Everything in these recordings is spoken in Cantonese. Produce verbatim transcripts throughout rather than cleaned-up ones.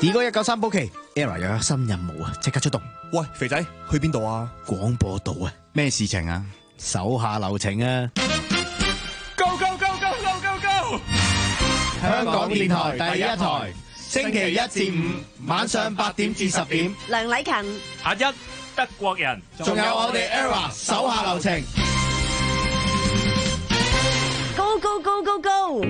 D 哥一九三保期 ，Era 又有新任務啊，即刻出動。 喂，肥仔，去邊度啊？ 廣播道啊， 咩事情啊？ 手下留情啊！ Go go go go go go go！ 香港電台第一台，星期一至五晚上八點至十點， 梁禮勤、 阿一德國人， 仲有我哋 Era 手下留情。 Go go go go go！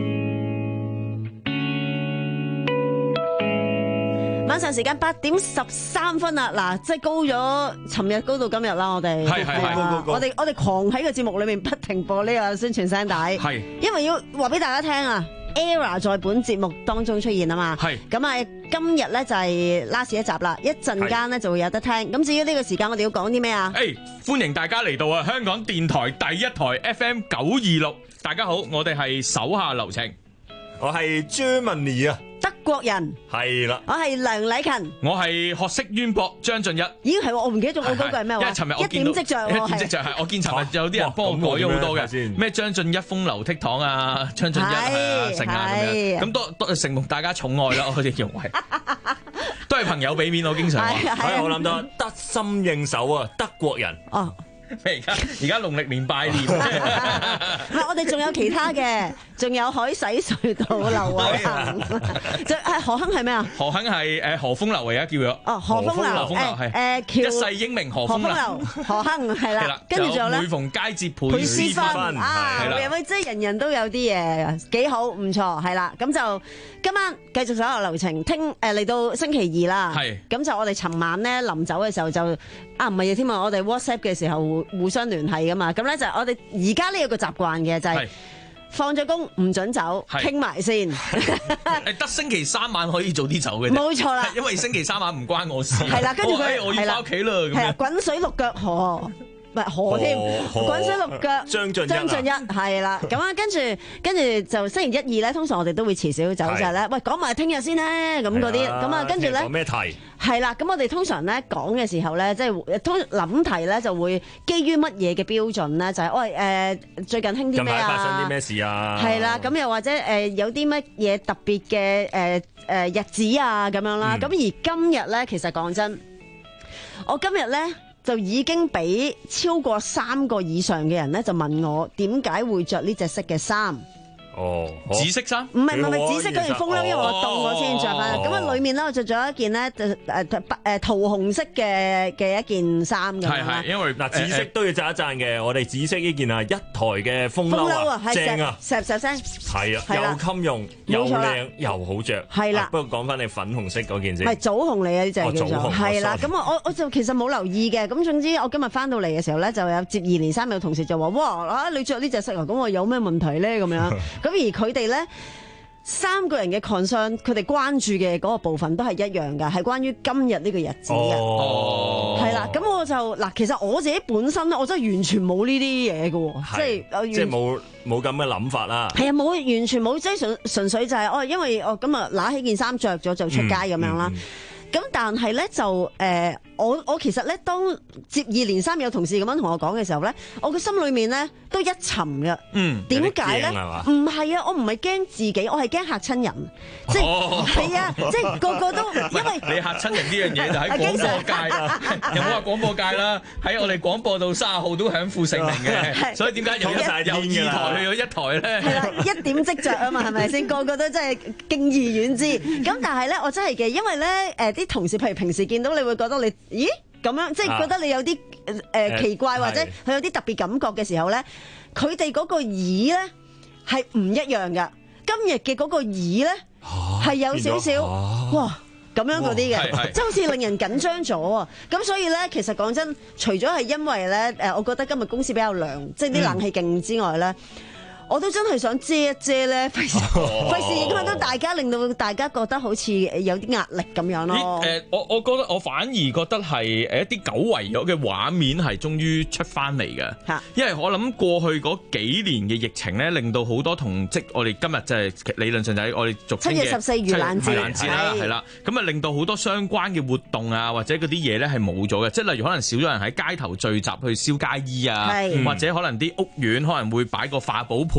晚上時間八點十三分啦，嗱，即係高咗，尋日高到今日啦，我哋係係係， 我哋我哋狂喺個節目裏面不停播呢個宣傳聲帶， 係， 因為要話俾大家聽啊 ，Era 在本節目當中出現啊嘛， 係， 咁啊，今日咧就係 last 一集啦，一陣間咧就會有得聽，咁至於呢個時間我哋要講啲咩啊？ 誒，歡迎大家嚟到啊，香港電台第一台 F M 九二六，大家好，我哋係手下留情， 我係 Germany 啊， 德國人係啦， 我係梁禮勤， 我係學識淵博張俊一。 咦係喎，我唔記得咗我嗰個係咩話？ 因為尋日我一點即着喎， 一點即着係，我見尋日有啲人幫我改咗好多嘅，咩張俊一風流倜儻啊，張俊一啊，成啊咁樣，咁多多承蒙大家寵愛啦，我哋認為都係朋友俾面，我經常話。 係我諗到得心應手啊，德國人。 哦。 咩而家而家農曆年拜年， 唔係我哋仲有其他嘅，仲有海洗隧道劉偉恒，就係何亨係咩啊？ 何亨係誒何風流而家叫咗。 哦，何風流， 風流係誒誒一世英名何風流， 何亨係啦，跟住仲有咧， 每逢佳節倍倍思思芬啊， 係啦， 喂，即係人人都有啲嘢，幾好，唔錯，係啦，咁就今晚繼續手下留情，聽誒嚟到星期二啦， 係，咁就我哋尋晚咧臨走嘅時候就啊唔係添啊，我哋 WhatsApp 嘅時候。互相聯繫噶嘛，咁咧就我哋而家呢有個習慣嘅就係放咗工唔准走，傾埋先。 誒得星期三晚可以早啲走嘅， 冇錯啦， 因為星期三晚唔關我事。 係啦，跟住佢我要翻屋企啦，咁樣滾水六腳河。唔係河添，滾水六腳張俊一張俊一係啦，咁啊跟住跟住就星期一二咧，通常我哋都會遲少少走就係咧，喂講埋聽日先咧，咁嗰啲，咁啊跟住咧講咩題？ 係啦，咁我哋通常咧講嘅時候咧，即係通諗題咧就會基於乜嘢嘅標準咧？就係喂誒最近興啲咩啊？ 近排發生啲咩事啊？ 係啦，咁又或者誒有啲乜嘢特別嘅誒誒日子啊咁樣啦，咁而今日咧其實講真，我今日咧。就已經俾超過三個以上嘅人咧，就問我點解會着呢隻色嘅衫？ 哦， 紫色衫？ 唔係唔係唔係紫色嗰件風褸，因為我凍我先着翻。咁啊，裡面咧我着咗一件咧誒誒誒桃紅色嘅嘅一件衫咁樣啦。 係係，因為嗱紫色都要讚一讚嘅，我哋紫色呢件啊一台嘅風褸啊，正啊， 石石聲。 係啊，又襟用，又靚又好着。 係啦。 不過講翻你粉紅色嗰件先。 係棗紅嚟嘅呢隻叫做。係啦，咁我我我就其實冇留意嘅。咁總之我今日翻到嚟嘅時候咧，就有接二連三有同事就話：哇啊你着呢隻色啊，咁我有咩問題咧？咁樣。咁而佢哋咧三個人嘅 concern， 佢哋關注嘅嗰個部分都係一樣㗎，係關於今日呢個日子嘅。 哦， 係啦，咁我就嗱，其實我自己本身咧，我真係完全冇呢啲嘢嘅，即係即係冇冇咁嘅諗法啦。 係啊，冇完全冇，即係純純粹就係、是、哦，因為我今日拿起件衫着咗就出街咁、嗯、樣啦。咁、嗯嗯、但係咧就誒、呃，我我其實咧當接二連三有同事咁樣同我講嘅時候咧，我個心裏面咧都一沉嘅。 嗯， 點解咧？唔係啊，我唔係驚自己，我係驚嚇親人。即係係啊，即係個個都因為你嚇親人呢樣嘢就喺廣播界，又冇話廣播界啦，喺我哋廣播道卅號都享負盛名嘅。所以點解由一由二台去咗一台咧？ 係啦，一點即着啊嘛，係咪先？個個都真係敬而遠之。咁但係咧，我真係嘅，因為咧誒啲同事，譬如平時見到你會覺得你咦咁樣，即係覺得你有啲誒、呃、奇怪，或者佢有啲特別感覺嘅時候咧，佢哋嗰個耳咧係唔一樣㗎。今日嘅嗰個耳咧係有少少哇咁樣嗰啲嘅，即係好似令人緊張咗啊！咁所以咧，其實講真，除咗係因為咧誒，我覺得今日公司比較涼，即係啲冷氣勁之外咧。嗯我都真係想遮一遮咧，費事費事影響到大家，令到大家覺得好似有啲壓力咁樣咯。 誒、呃，我我覺得我反而覺得係誒一啲久違咗嘅畫面係終於出翻嚟嘅。嚇，因為我諗過去嗰幾年嘅疫情咧，令到好多同即我哋今日就係、是、理論上就係我哋俗稱嘅七月十四盂蘭節啦，係啦，咁啊令到好多相關嘅活動啊，或者嗰啲嘢咧係冇咗嘅，即係例如可能少咗人喺街頭聚集去燒街衣啊，或者可能啲屋苑可能會擺個化寶盤。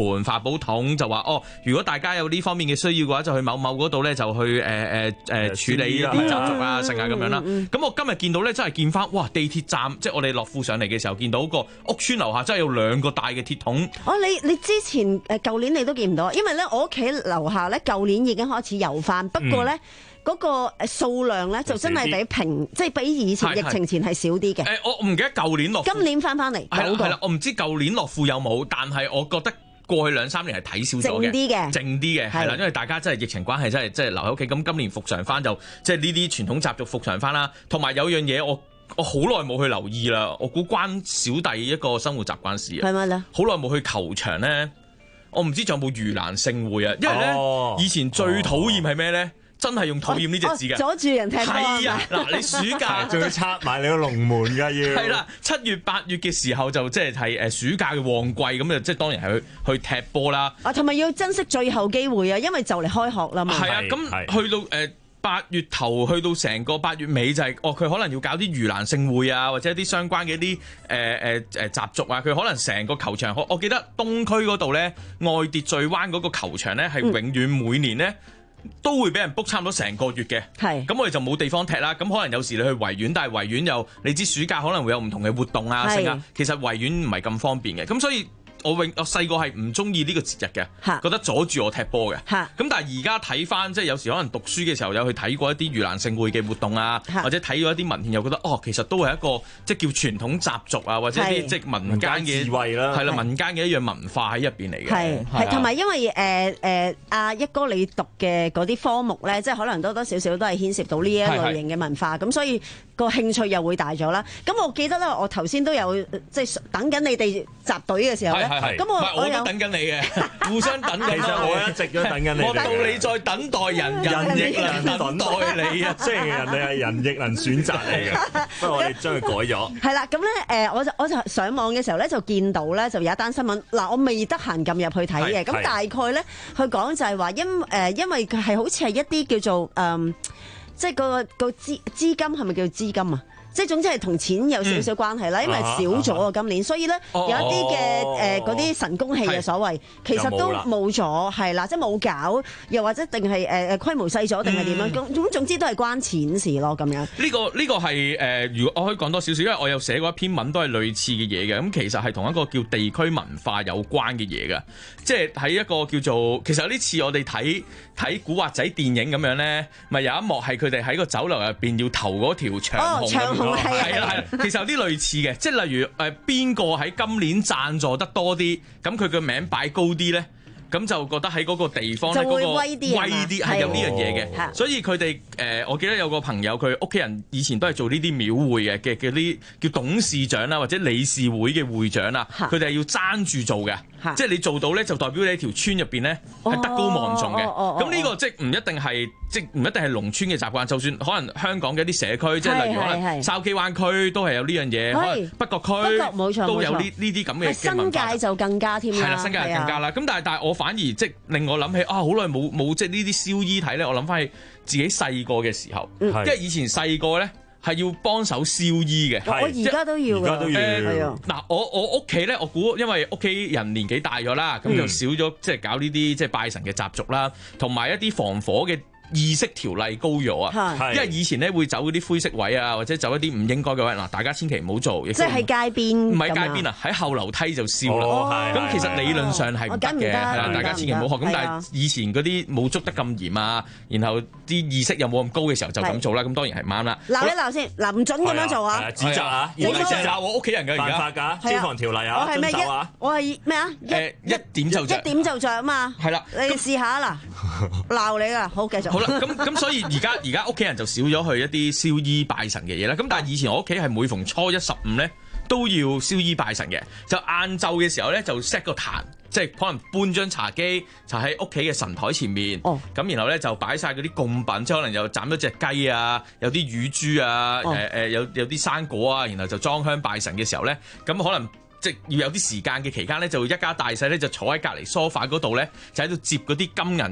盤、化寶桶，就話哦，如果大家有呢方面嘅需要嘅話，就去某某嗰度咧就去誒誒誒處理啲習俗啊、剩啊咁樣啦。咁我今日見到咧，真係見翻哇！地鐵站即係我哋落富上嚟嘅時候，見到個屋村樓下真係有兩個大嘅鐵桶。 哦，你你之前誒舊年你都見唔到，因為咧我屋企樓下咧舊年已經開始有翻，不過咧。嗯嗰個誒數量咧就真係比平，即係比以前疫情前係少啲嘅。 誒，我唔記得舊年落， 今年翻翻嚟， 係啦係啦，我唔知舊年落富有冇，但係我覺得過去兩三年係睇少咗嘅， 靜啲嘅， 靜啲嘅，係啦，因為大家真係疫情關係，真係即係留喺屋企。咁今年復常翻就即係呢啲傳統習俗復常翻啦。同埋有樣嘢我我好耐冇去留意啦，我估關小弟一個生活習慣事啊。 係咪咧？ 好耐冇去球場咧，我唔知仲有冇盂蘭勝會啊？因為咧、哦、以前最討厭係咩咧？真係用討厭呢隻字嘅， 阻住人踢波係啊！嗱，你暑假仲要拆埋你個龍門㗎要。 係啦，七月八月嘅時候就即係係誒暑假嘅旺季，咁就即係當然係去去踢波啦。 啊，同埋要珍惜最後機會啊，因為就嚟開學啦嘛。 係啊，咁去到誒八月頭，去到成個八月尾就係、是、哦，佢可能要搞啲盂蘭勝會啊，或者一啲相關嘅一啲誒誒誒習俗啊，佢可能成個球場，我我記得東區嗰度咧，愛秩序灣嗰個球場咧係永遠每年咧。嗯都會俾人 book 差唔多成個月嘅，係咁我哋就冇地方踢啦。咁可能有時你去維園，但係維園又你知暑假可能會有唔同嘅活動啊，剩啊，其實維園唔係咁方便嘅。咁所以我永我細個係唔中意呢個節日嘅，覺得阻住我踢波嘅。咁但係而家睇翻，即係有時可能讀書嘅時候有去睇過一啲盂蘭勝會嘅活動啊，或者睇咗一啲文獻，又覺得哦，其實都係一個即係叫傳統習俗啊，或者啲即係民間嘅智慧啦，係啦，民間嘅一樣文化喺入邊嚟嘅。係係同埋因為誒誒阿一哥你讀嘅嗰啲科目咧，即係可能多多少少都係牽涉到呢一類型嘅文化，咁所以個興趣又會大咗啦。咁我記得咧，我頭先都有即係等緊你哋集隊嘅時候咧。咁我我都等緊你嘅，互相等緊。 其實我一直都等緊你。 我到你再等待人，人亦能等待你啊！ 雖然人哋係人亦能選擇你嘅，不過我哋將佢改咗。 係啦，咁咧誒，我就我就上網嘅時候咧，就見到咧就有一單新聞。嗱，我未得閒撳入去睇嘅，咁大概咧佢講就係話因誒，因為佢係好似係一啲叫做誒，即係個個資資金係咪叫資金啊？即係總之係同錢有少少關係啦，嗯、因為少咗啊今年，所以咧有一啲嘅誒嗰啲神功戲嘅所謂，其實都冇咗，係啦，即係冇搞，又或者定係誒誒規模細咗定係點樣？咁、嗯、總之都係關錢事咯，咁樣。呢、 呢個呢、呢個係誒、呃，如果我可以講多少少，因為我有寫過一篇文都係類似嘅嘢嘅，咁其實係同一個叫地區文化有關嘅嘢㗎，即係喺一個叫做其實有啲似我哋睇睇古惑仔電影咁樣咧，咪有一幕係佢哋喺個酒樓入邊要投嗰條長紅。 係啊係啊，其實有啲類似嘅，即係例如誒邊個喺今年贊助得多啲，咁佢個名擺高啲咧，咁就覺得喺嗰個地方咧嗰個威啲，威啲係有呢樣嘢嘅。所以佢哋誒，我記得有個朋友佢屋企人以前都係做呢啲廟會嘅嘅嘅啲叫董事長啦，或者理事會嘅會長啦，佢哋係要爭住做嘅。即係你做到咧，就代表你喺條村入邊咧係德高望重嘅。咁呢個即係唔一定係，即係唔一定係農村嘅習慣。就算可能香港嘅一啲社區，即係例如可能筲箕灣區都係有呢樣嘢，可能北角區都有呢呢啲咁嘅。 新界就更加添啦。 係啦，新界就更加啦。咁但係但係我反而即係令我諗起啊，好耐冇冇即係呢啲燒衣睇咧。我諗翻起自己細個嘅時候，因為以前細個咧。係要幫手燒衣嘅， 我而家都要嘅。 誒，嗱，我我屋企咧，我估因為屋企人年紀大咗啦，咁、嗯、就少咗即係搞呢啲即係拜神嘅習俗啦，同埋一啲防火嘅意識條例高咗啊，因為以前咧會走嗰啲灰色位啊，或者走一啲唔應該嘅位，嗱，大家千祈唔好做。 即係喺街邊， 唔係街邊啊，喺後樓梯就燒啦。咁、哦、其實理論上係唔得嘅，係啦，大家千祈唔好學。咁但係以前嗰啲冇捉得咁嚴啊，然後啲意識又冇咁高嘅時候就咁做啦，咁當然係唔啱啦。 鬧一鬧先，嗱，唔準咁樣做啊！ 指責啊！ 我哋成日鬧我屋企人㗎，而家犯法㗎，消防條例啊，遵守啊！ 我係咩啊？ 誒，一點就着， 一點就着啊嘛！係啦，你試下啦，鬧你㗎，好繼續。 好啦，咁咁所以。而家而家屋企人就少咗去一啲燒衣拜神嘅嘢啦，咁但係以前我屋企係每逢初一十五咧都要燒衣拜神嘅，就晏晝嘅時候咧就 set 個壇，即係可能搬張茶几就喺屋企嘅神台前面，咁、哦、然後咧就擺晒嗰啲供品，即係可能又斬咗隻雞啊，有啲乳豬啊，誒誒、哦呃、有有啲生果啊，然後就裝香拜神嘅時候咧，咁可能即係要有啲時間嘅期間咧，就一家大細咧就坐喺隔離梳化嗰度咧，就喺度接嗰啲金銀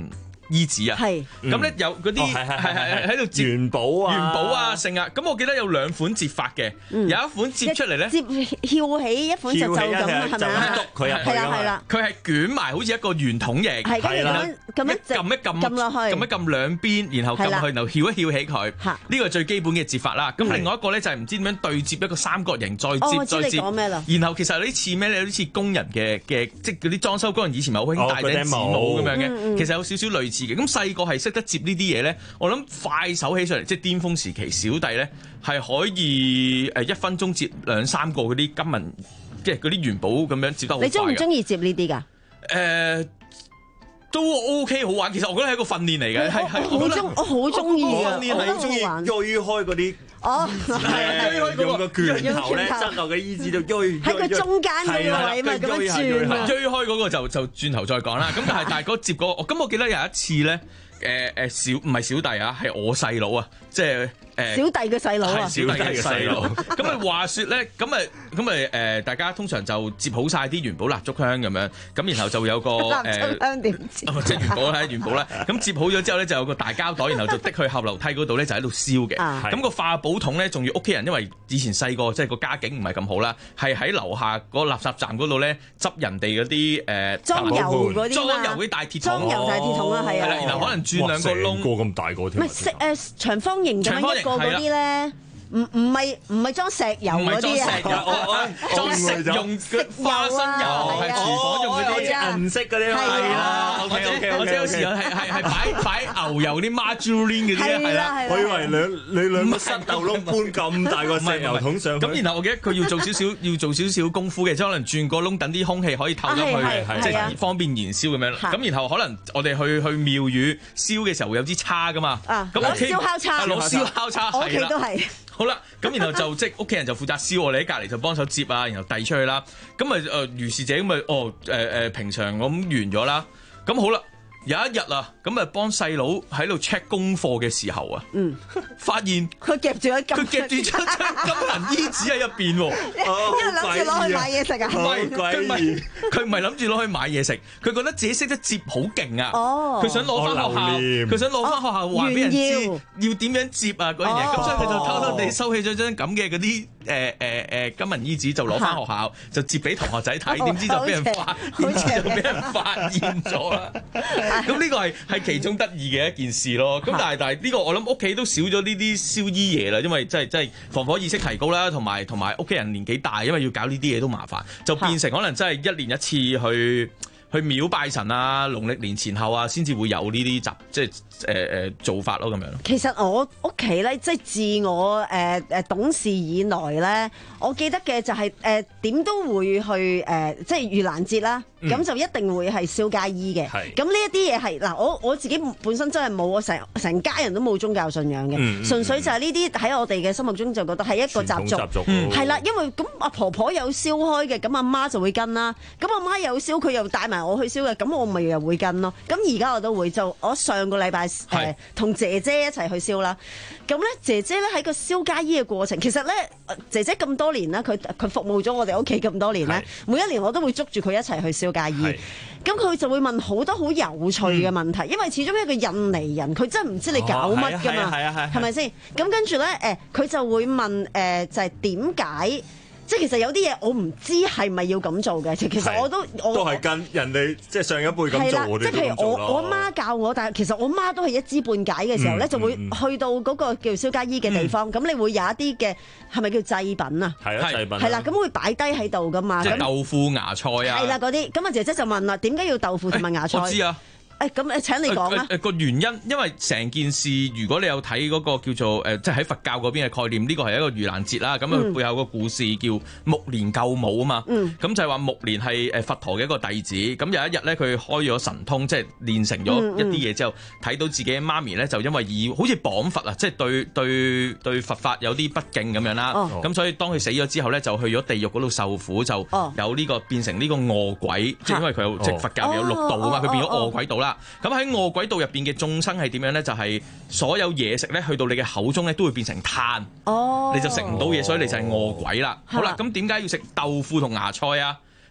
衣紙啊， 係咁咧有嗰啲係係喺度接元寶啊， 元寶啊剩啊，咁我記得有兩款摺法嘅，有一款摺出嚟咧， 摺翹起一款就就咁啊，係咪啊？ 佢入去係啦係啦， 佢係捲埋好似一個圓筒形， 係跟住咁樣咁樣撳一撳撳落去， 撳一撳兩邊，然後撳落去，然後翹一翹起佢，呢個係最基本嘅摺法啦。咁另外一個咧就係唔知點樣對摺一個三角形，再摺再摺，然後其實有啲似咩咧？有啲似工人嘅嘅，即係嗰啲裝修工人以前咪好興戴頂紙帽咁樣嘅，其實有少少類似嘅。咁細個係識得摺呢啲嘢咧，我諗快手起上嚟，即係巔峰時期，小弟咧係可以誒一分鐘摺兩三個嗰啲金銀，即係嗰啲元寶咁樣摺得好快嘅。 你中唔中意摺呢啲㗎？ 誒。都 OK 好玩，其實我覺得係一個訓練嚟嘅，係係好中我好中意啊！ 訓練係中意鋸開嗰啲， 哦， 用個拳頭咧側落嘅衣紙度鋸， 喺佢中間嗰個位咪咁樣轉啊！ 鋸開嗰個就就轉頭再講啦。咁但係但係嗰摺嗰個，咁我記得有一次咧，誒誒小唔係小弟啊，係我細佬啊，即係。 小弟嘅細佬啊， 小弟嘅細佬。咁啊話説咧，咁啊咁啊誒，大家通常就接好晒啲元寶蠟燭香咁樣，咁然後就有個誒蠟燭香點接？ 即係元寶啦，元寶啦。咁接好咗之後咧，就有個大膠袋，然後就的去後樓梯嗰度咧，就喺度燒嘅。咁個化寶桶咧，仲要屋企人，因為以前細個即係個家境唔係咁好啦，係喺樓下嗰個垃圾站嗰度咧執人哋嗰啲誒裝油嗰啲裝油嗰啲大鐵桶， 裝油大鐵桶啊，係啊。 然後可能轉兩個窿， 個咁大個添。 唔係誒長方形咁樣一個嗰啲咧。唔唔係唔係裝石油嗰啲啊， 裝食用嘅花生油，係廚房用嗰啲銀色嗰啲，係啦。或者或者有時係係係擺擺牛油啲 margarine 嗰啲，係啦。 我以為兩你兩個塞豆窿搬咁大個石油桶上去。 咁然後我記得佢要做少少要做少少功夫嘅，即係可能轉個窿等啲空氣可以透入去，即係方便燃燒咁樣。咁然後可能我哋去去廟宇燒嘅時候會有支叉噶嘛。咁攞燒烤叉， 攞燒烤叉， 我屋企都係。 好啦，咁然後就即係屋企人就負責燒，我哋喺隔離就幫手接啊，然後遞出去啦。咁咪誒如是者咁咪哦誒誒、呃、平常咁完咗啦。咁好啦。有一日啊，咁啊幫細佬喺度 check 功課嘅時候啊，嗯，發現佢夾住一佢夾住張金銀衣紙喺入邊喎， 因為諗住攞去買嘢食啊， 唔係佢唔係佢唔係諗住攞去買嘢食，佢覺得自己識得摺好勁啊，哦，佢想攞翻學校，佢想攞翻學校話俾人知要點樣摺啊嗰樣嘢，咁所以佢就偷偷地收起咗張咁嘅嗰啲誒誒誒金銀衣紙，就攞翻學校就摺俾同學仔睇，點知就俾人發，點知就俾人發現咗啦。咁呢個係係其中得意嘅一件事咯。咁但係但係呢個我諗屋企都少咗呢啲燒衣嘢啦，因為真係真係防火意識提高啦，同埋同埋屋企人年紀大，因為要搞呢啲嘢都麻煩，就變成可能真係一年一次去去廟拜神啊，農曆年前後啊，先至會有呢啲習即係誒誒做法咯咁樣。其實我屋企咧，即係自我誒誒、呃、懂事以來咧，我記得嘅就係誒點都會去誒、呃，即係盂蘭節啦。咁、嗯、就一定會係燒街衣嘅。咁呢一啲嘢係嗱，我我自己本身真係冇，我成成家人都冇宗教信仰嘅，嗯、純粹就係呢啲喺我哋嘅心目中就覺得係一個習俗。係啦、嗯，因為咁阿婆婆有燒開嘅，咁阿媽就會跟啦。咁阿媽有燒，佢又帶埋我去燒嘅，咁我咪又會跟咯。咁而家我都會就我上個禮拜誒同姐姐一齊去燒啦。咁咧姐姐咧喺個燒街衣嘅過程，其實咧姐姐咁多年啦，佢佢服務咗我哋屋企咁多年咧，每一年我都會捉住佢一齊去燒街衣。咁佢就會問好多好有趣嘅問題，嗯、因為始終一個印尼人，佢真係唔知你搞乜㗎嘛，係咪先？咁跟住咧誒，佢就會問誒、呃，就係點解？即係其實有啲嘢我唔知係咪要咁做嘅，其實我都我都係跟人哋即係上一輩咁做， 即係譬如我我阿媽教我，但係其實我媽都係一知半解嘅時候咧，嗯、就會去到嗰個叫燒街衣嘅地方，咁、嗯、你會有一啲嘅係咪叫祭品啊？ 係啊，祭品係啦，咁會擺低喺度噶嘛？ 即係豆腐芽菜啊！ 係啦，嗰啲咁啊，姐姐就問啦，點解要豆腐同埋芽菜？ 我知啊。 誒咁誒請你講啦。誒個原因，因為成件事，如果你有睇嗰個叫做誒，即係喺佛教嗰邊嘅概念，呢個係一個盂蘭節啦。咁啊背後個故事叫目連救母啊嘛。咁、嗯、就係話目連係誒佛陀嘅一個弟子。咁有一日咧，佢開咗神通，即係練成咗一啲嘢之後，睇、嗯嗯、到自己媽咪咧就因為以好似綁佛啊，即係對對對佛法有啲不敬咁樣啦。咁、哦、所以當佢死咗之後咧，就去咗地獄嗰度受苦，就有呢、這個變成呢個餓鬼，即係、哦、因為佢有即係佛教有六道啊嘛，佢變咗餓鬼道啦。咁喺餓鬼道入邊嘅眾生係點樣咧？就係、是、所有嘢食咧，去到你嘅口中咧，都會變成炭，哦、你就食唔到嘢，所以你就係餓鬼啦。好啦，咁點解要食豆腐同芽菜啊？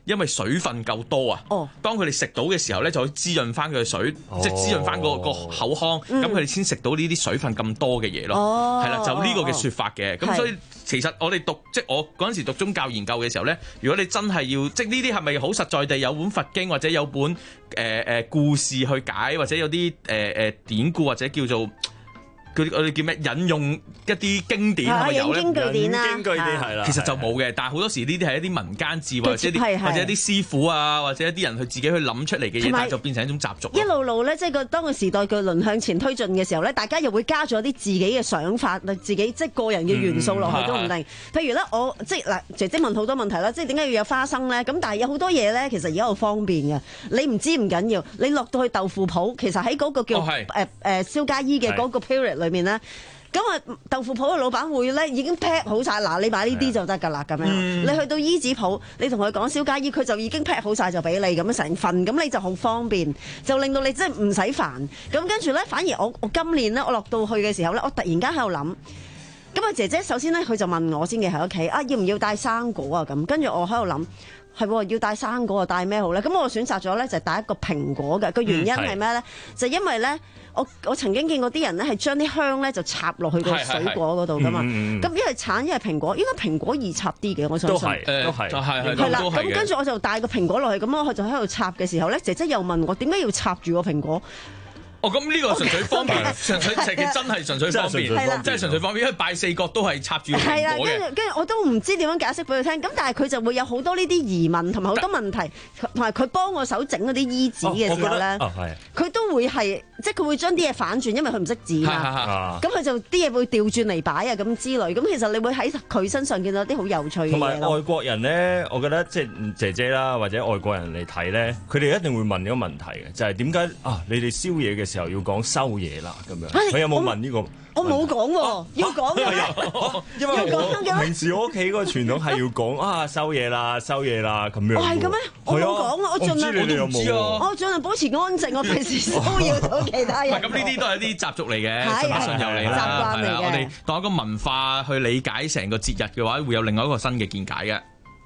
因為水分夠多啊。哦，當佢哋食到嘅時候咧，就可以滋潤翻佢嘅水，哦、即係滋潤翻個個口腔，咁佢哋先食到呢啲水分咁多嘅嘢咯。哦，係啦，就呢個嘅説法嘅。咁、哦、所以其實我哋讀即係我嗰陣時讀宗教研究嘅時候咧，如果你真係要即係呢啲係咪好實在地有本佛經或者有本誒誒、呃、故事去解，或者有啲誒誒典故或者叫做。佢我哋叫咩？引用一啲經典係咪有咧？ 引經據典啊， 引經據典係啦。 其實就冇嘅，但係好多時呢啲係一啲民間智慧，或者啲或者一啲師傅啊，或者一啲人佢自己去諗出嚟嘅嘢，但係就變成一種習俗。 一路路咧，即係個當個時代嘅輪向前推進嘅時候咧，大家又會加咗啲自己嘅想法，自己即係個人嘅元素落去都唔定。譬如咧，我即係嗱，姐姐問好多問題啦，即係點解要有花生咧？咁但係有好多嘢咧，其實而家好方便嘅。你唔知唔緊要，你落到去豆腐鋪，其實喺嗰個叫誒誒蕭家衣嘅嗰個 period 裏面咧。咁啊，豆腐鋪嘅老闆會咧已經 pack 好晒，嗱你買呢啲就得㗎啦，咁樣。嗯、你去到衣紙鋪，你同佢講蕭家衣，佢就已經 pack 好晒就俾你咁樣成份，咁你就好方便，就令到你真係唔使煩。咁跟住咧，反而我我今年咧，我落到去嘅時候咧，我突然間喺度諗，咁啊姐姐首先咧，佢就問我先嘅喺屋企啊，要唔要帶生果啊咁？跟住我喺度諗。係喎，要帶生果啊，帶咩好咧？咁我選擇咗咧就係帶一個蘋果嘅。個原因係咩咧？就因為咧，我我曾經見過啲人咧係將啲香咧就插落去個水果嗰度噶嘛。咁一係橙一係蘋果，應該蘋果易插啲嘅，我相信。 都係，都係，係係啦。咁跟住我就帶個蘋果落去，咁我就喺度插嘅時候咧，姐姐又問我點解要插住個蘋果？ 哦，咁呢個純粹方便，純粹其實真係純粹方便，真係純粹方便，因為拜四角都係插住蘋果嘅。係啦，跟住跟住我都唔知點樣解釋俾佢聽，咁但係佢就會有好多呢啲疑問同埋好多問題，同埋佢幫我手整嗰啲衣紙嘅時候咧，佢都會係即係佢會將啲嘢反轉，因為佢唔識字嘛，咁佢就啲嘢會調轉嚟擺啊咁之類，咁其實你會喺佢身上見到啲好有趣嘅嘢。 同埋外國人咧，我覺得即係姐姐啦，或者外國人嚟睇咧，佢哋一定會問一個問題嘅，就係點解啊？你哋燒嘢嘅時候要講收嘢啦，咁樣，佢有冇問呢個？ 我冇講喎，要講嘅。 因為我平時我屋企個傳統係要講啊收嘢啦，收嘢啦咁樣。 哦，係嘅咩？我冇講啊，我盡量我都唔知啊。 我盡量保持安靜，我平時騷擾到其他人。 咁呢啲都係啲習俗嚟嘅，信不信由你啦。 習慣嚟嘅。 我哋當一個文化去理解成個節日嘅話，會有另外一個新嘅見解嘅。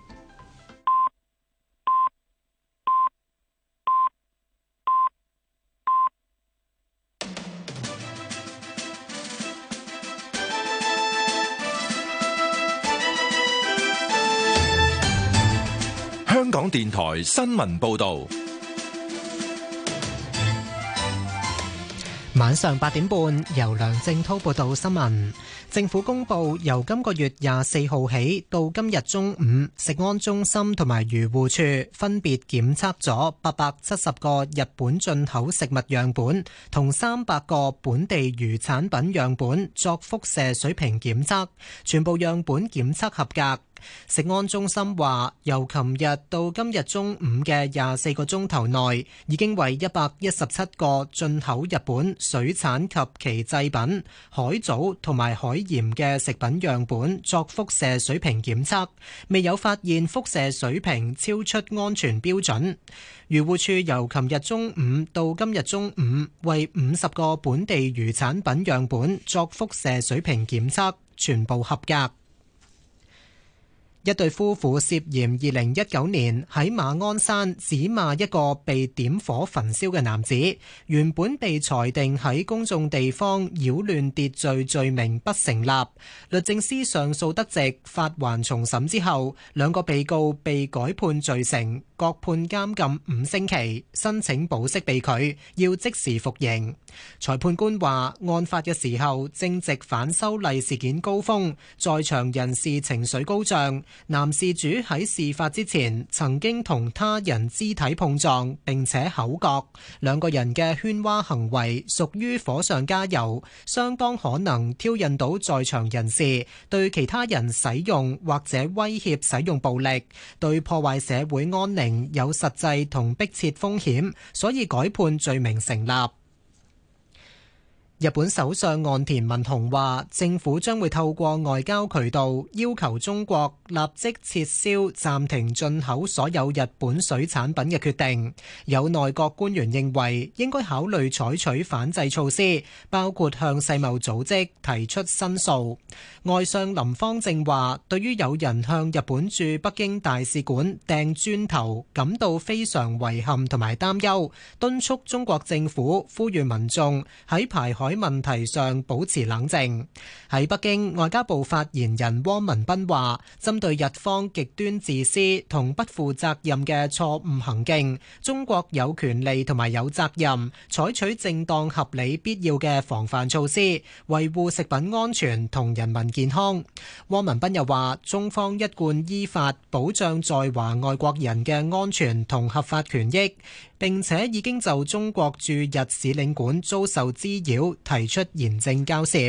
香港電台新聞報道， 晚上八點半，由梁正濤報道新聞。政府公布，由今個月廿四號起到今日中午，食安中心同埋漁護處分別檢測咗八百七十個日本進口食物樣本同三百個本地漁產品樣本作輻射水平檢測，全部樣本檢測合格。食安中心話，由琴日到今日中午嘅廿四個鐘頭內，已經為一百一十七個進口日本水產及其製品、海藻同埋海鹽嘅食品樣本作輻射水平檢測，未有發現輻射水平超出安全標準。漁護處由琴日中午到今日中午，為五十個本地漁產品樣本作輻射水平檢測，全部合格。一對夫婦涉嫌二零一九年喺馬鞍山指罵一個被點火焚燒嘅男子，原本被裁定喺公眾地方擾亂秩序罪名不成立。律政司上訴得直，發還重審之後，兩個被告被改判罪成，各判監禁五星期，申請保釋被拒，要即時服刑。裁判官話，案發嘅時候正值反修例事件高峰，在場人士情緒高漲。男事主喺事發之前曾經同他人肢體碰撞並且口角，兩個人嘅喧嘩行為屬於火上加油，相當可能挑釁到在場人士對其他人使用或者威脅使用暴力，對破壞社會安寧有實際同迫切風險，所以改判罪名成立。 日本首相岸田文雄話，政府將會透過外交渠道要求中國立即撤銷暫停進口所有日本水產品嘅決定。有內閣官員認為應該考慮採取反制措施，包括向世貿組織提出申訴。外相林芳正話，對於有人向日本駐北京大使館掟磚頭感到非常遺憾同埋擔憂，敦促中國政府呼籲民眾喺排海問題上保持冷靜。喺北京，外交部發言人汪文斌話，針對日方極端自私同不負責任嘅錯誤行徑，中國有權利同埋有責任採取正當合理必要嘅防範措施，維護食品安全同人民健康。汪文斌又話，中方一貫依法保障在華外國人嘅安全同合法權益，並且已經就中國駐日使領館遭受滋擾提出嚴正交涉。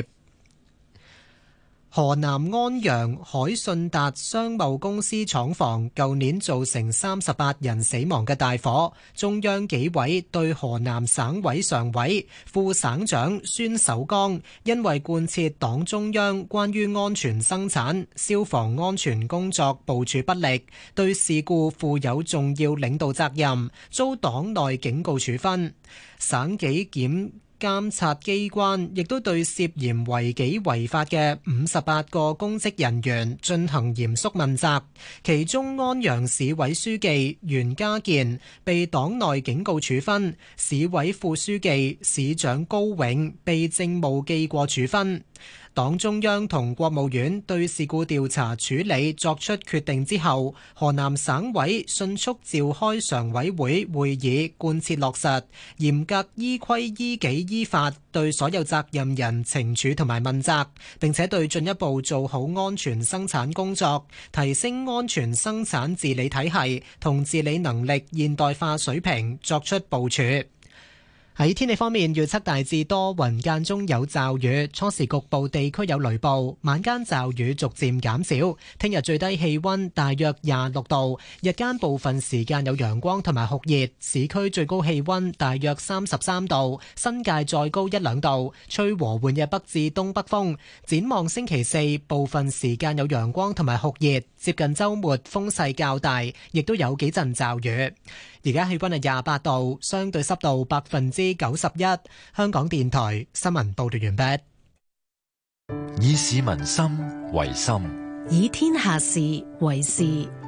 河南安陽海信達商貿公司廠房舊年造成三十八人死亡嘅大火，中央紀委對河南省委常委、副省長孫守剛因為貫徹黨中央關於安全生產、消防安全工作部署不力，對事故負有重要領導責任，遭黨內警告處分。省紀檢監察機關亦都對涉嫌違紀違法嘅五十八個公職人員進行嚴肅問責，其中安陽市委書記袁家健被黨內警告處分，市委副書記、市長高永被政務記過處分。黨中央同國務院對事故調查處理作出決定之後，河南省委迅速召開常委會會議，貫徹落實，嚴格依規依紀依法對所有責任人懲處同埋問責，並且對進一步做好安全生產工作、提升安全生產治理體系同治理能力現代化水平作出部署。喺天氣方面，預測大致多雲，間中有驟雨，初時局部地區有雷暴，晚間驟雨逐漸減少。聽日最低氣溫大約廿六度，日間部分時間有陽光同埋酷熱，市區最高氣溫大約三十三度，新界再高一兩度，吹和緩嘅北至東北風。展望星期四，部分時間有陽光同埋酷熱，接近週末風勢較大，亦都有幾陣驟雨。而家氣溫係廿八度，相對濕度百分之九十一。香港電台新聞報道完畢。 以市民心為心， 以天下事為事。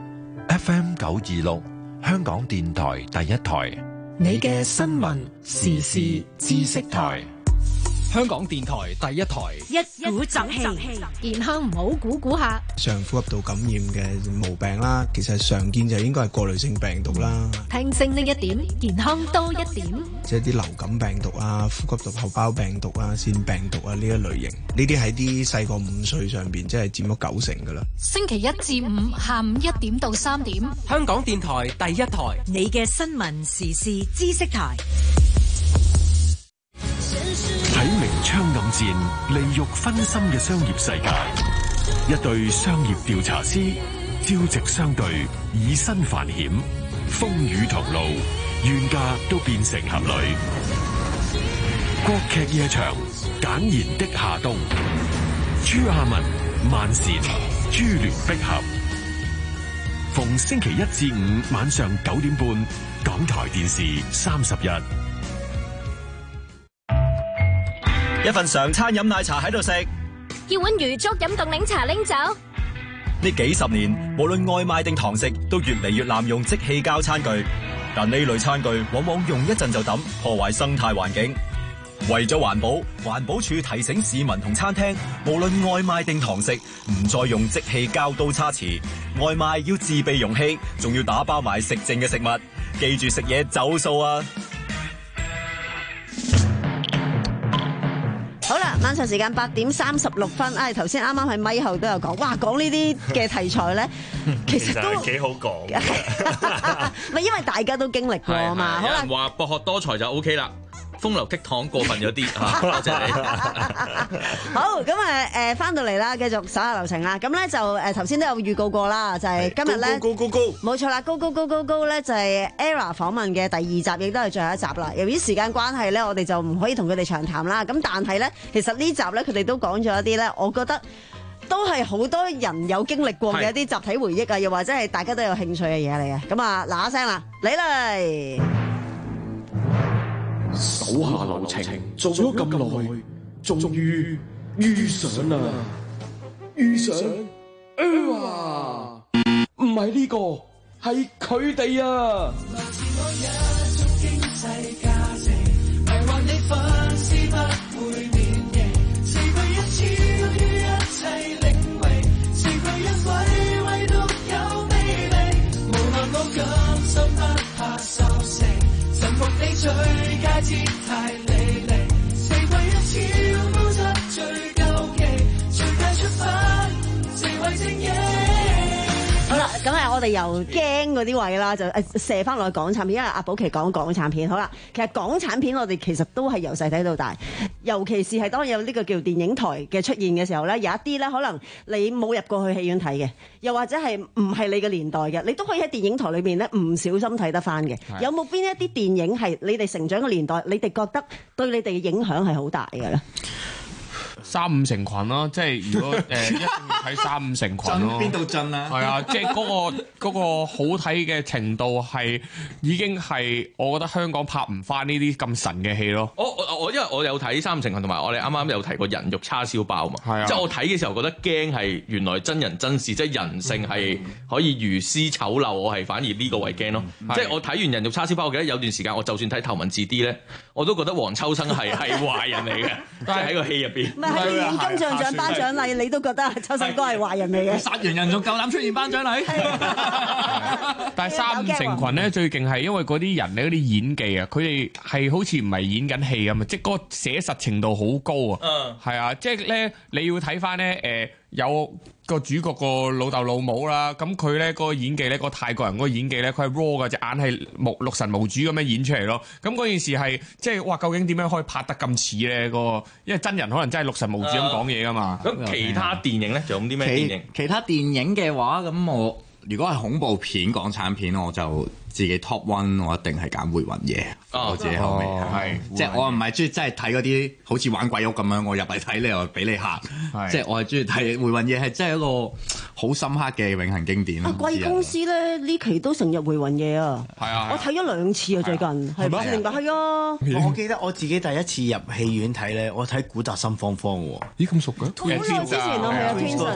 F M 九二六，香港電台第一台， 你嘅新聞時事知識台。 香港電台第一台， 一鼓作氣，健康唔好估估下。 上呼吸道感染嘅毛病啦，其實常見就應該係過濾性病毒啦。 聽清呢一點，健康多一點。 即係啲流感病毒啊、呼吸道合胞病毒啊、腺病毒啊呢一類型，呢啲喺啲細個五歲上邊，即係佔咗九成噶啦。 星期一至五下午一點到三點， 香港電台第一台， 你嘅新聞時事知識台。 喺明槍暗箭、利欲熏心嘅商業世界，一對商業調查師朝夕相對，以身犯險，風雨同路，冤家都變成俠侶。國劇夜場，簡言的夏冬，朱亞文、萬茜，珠聯璧合。逢星期一至五晚上九點半，港台電視三十一。 一份常餐飲奶茶喺度食， 要碗魚粥飲凍檸茶拎走。 呢幾十年，無論外賣定堂食，都越嚟越濫用即棄膠餐具。但呢類餐具往往用一陣就抌，破壞生態環境。為咗環保，環保署提醒市民同餐廳，無論外賣定堂食，唔再用即棄膠刀叉匙。外賣要自備容器，仲要打包埋食剩嘅食物。記住食嘢走數啊！ 好啦，晚上時間八點三十六分。唉，頭先啱啱喺咪後都有講，哇，講呢啲嘅題材咧，其實都幾好講。 咪因為大家都經歷過啊嘛。 有人話博學多才就 O K 啦。 風流倜儻過分咗啲嚇，多謝你。 好，咁啊誒翻到嚟啦，繼續手下留情啦。咁咧就誒頭先都有預告過啦，就係、是、今日咧， 高高高冇錯啦，高高高高高咧就係 Era 訪問嘅第二集，亦都係最後一集啦。由於時間關係咧，我哋就唔可以同佢哋長談啦。咁但係咧，其實呢集咧佢哋都講咗一啲咧，我覺得都係好多人有經歷過嘅一啲集體回憶啊，又或者係大家都有興趣嘅嘢嚟嘅。咁啊嗱一聲啦，嚟嚟。 手下留情，做咗咁耐，終於遇上啦！遇上 Era， 唔係呢個，係佢哋啊！最佳姿態履歷，四季一超高質最究極，最佳出發，四位精英。 好啦，咁啊，我哋由驚嗰啲位啦，就誒射翻落去港產片，因為阿寶琪講港產片。好啦，其實港產片我哋其實都係由細睇到大，尤其是係當有呢個叫電影台嘅出現嘅時候咧，有一啲咧可能你冇入過去戲院睇嘅，又或者係唔係你嘅年代嘅，你都可以喺電影台裏邊咧唔小心睇得翻嘅。有冇邊一啲電影係你哋成長嘅年代，你哋覺得對你哋嘅影響係好大嘅咧？ 三五成群咯，即係如果誒、呃、一定要睇三五成群咯。 邊度震啊？ 係啊，即係嗰、嗰個嗰個好睇嘅程度係已經係我覺得香港拍唔翻呢啲咁神嘅戲咯。 我我我因為我有睇三五成群，同埋我哋啱啱有提過人肉叉燒包嘛。係啊，即係我睇嘅時候覺得驚係原來真人真事，即係人性係可以如斯醜陋，我係反而呢個為驚咯。嗯、即係我睇完人肉叉燒包，我記得有段時間我就算睇頭文字 D 咧，我都覺得黃秋生係係壞人嚟嘅，即係喺個戲入邊。喺電影金像獎頒獎禮，你都覺得秋生哥係壞人嚟嘅？ 殺完人仲夠膽出現頒獎禮？ 但係三五成群咧最勁係因為嗰啲人咧嗰啲演技啊，佢哋係好似唔係演緊戲咁啊，即係嗰個寫實程度好高啊。嗯，係啊，即係咧你要睇翻咧誒有個主角個老豆老母啦，咁佢咧嗰個演技咧，個泰國人嗰個演技咧，佢係 raw 嘅，隻眼係目六神無主咁樣演出嚟咯。咁嗰件事係即係哇，究竟點樣可以拍得咁似咧？嗰個因為真人可能真係六神無主咁講嘢噶嘛。 咁、uh, 其他電影咧，仲有啲咩電影？ 其，其他電影嘅話，咁我如果係恐怖片、港產片，我就自己 top one，我一定係揀回魂夜。Oh, 我自己後尾係，即係我唔係中意真係睇嗰啲好似玩鬼屋咁樣，我入嚟睇你又俾你嚇。即係我係中意睇回魂夜，係真係一個好深刻嘅永恆經典。 啊，貴公司咧呢期都成日回魂夜啊！係啊，我睇咗兩次啊，最近係咪？明白係啊！ 我記得我自己第一次入戲院睇咧，我睇《古宅心慌慌》喎。 咦，咁熟嘅？ 好耐之前啊，係啊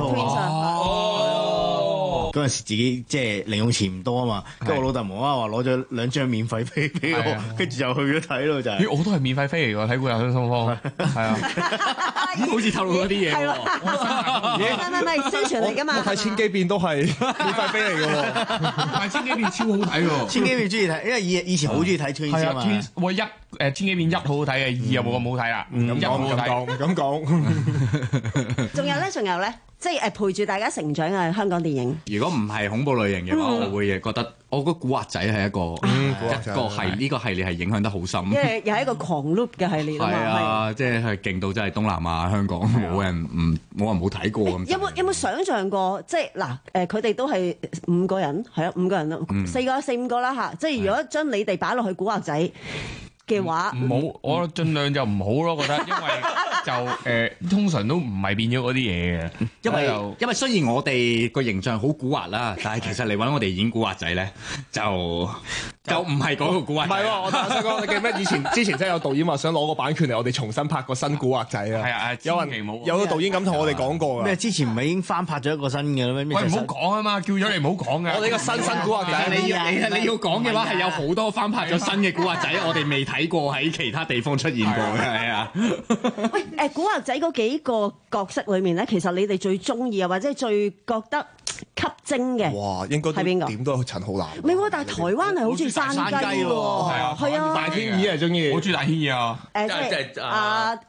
Twins 嗰陣時自己即係零用錢唔多啊嘛，跟住我老豆無啦啦話攞咗兩張免費飛俾我，跟住就去咗睇咯就係。 咦，我都係免費飛嚟㗎，睇《古宅心慌慌》係啊，好似透露咗啲嘢喎。 唔係唔係宣傳嚟㗎嘛。 我睇千機變都係免費飛嚟㗎喎， 但係千機變超好睇喎。 千機變中意睇，因為以以前好中意睇 Twins 啊嘛。 喂一誒千機變一好好睇嘅，二又冇咁好睇啦。 唔敢講，唔敢講，唔敢講。 仲有咧，仲有咧。即係誒陪住大家成長嘅香港電影。 如果唔係恐怖類型嘅話，嗯、我會覺得我覺得古惑仔係一個、嗯、一個係呢個系列係影響得好深。因為又係一個狂 loop 嘅系列啊嘛。 係啊，即係係勁到真係東南亞、香港冇人唔冇人冇睇過咁。 有冇有冇想像過？即係嗱誒，佢哋都係五個人，係啊，五個人咯，嗯、四個四五個啦嚇。即係如果將你哋擺落去古惑仔嘅話， 唔好，我盡量就唔好咯，覺得，因為就誒、呃、通常都唔係變咗嗰啲嘢嘅， 因為因為雖然我哋個形象好古惑啦，但係其實嚟揾我哋演古惑仔咧，就就唔係嗰個古惑仔。 唔係喎，我想講你記唔記得以前之前真係有導演話想攞個版權嚟我哋重新拍個新古惑仔啊？係啊，有人有個導演咁同我哋講過㗎。 咩之前唔係已經翻拍咗一個新嘅咩？ 喂，唔好講啊嘛，叫咗你唔好講嘅。 我哋個新新古惑仔， 你要你你要講嘅話係有好多翻拍咗新嘅古惑仔，我哋未睇過喺其他地方出現過嘅，係啊。 喂，誒古惑仔嗰幾個角色裏面咧，其實你哋最中意啊，或者最覺得吸睛嘅， 哇，應該係邊個？點都係陳浩南。 唔係喎，但係台灣係好中意山雞喎，係啊，係啊， 大天二係中意， 我中意大天二啊。 誒，即係啊。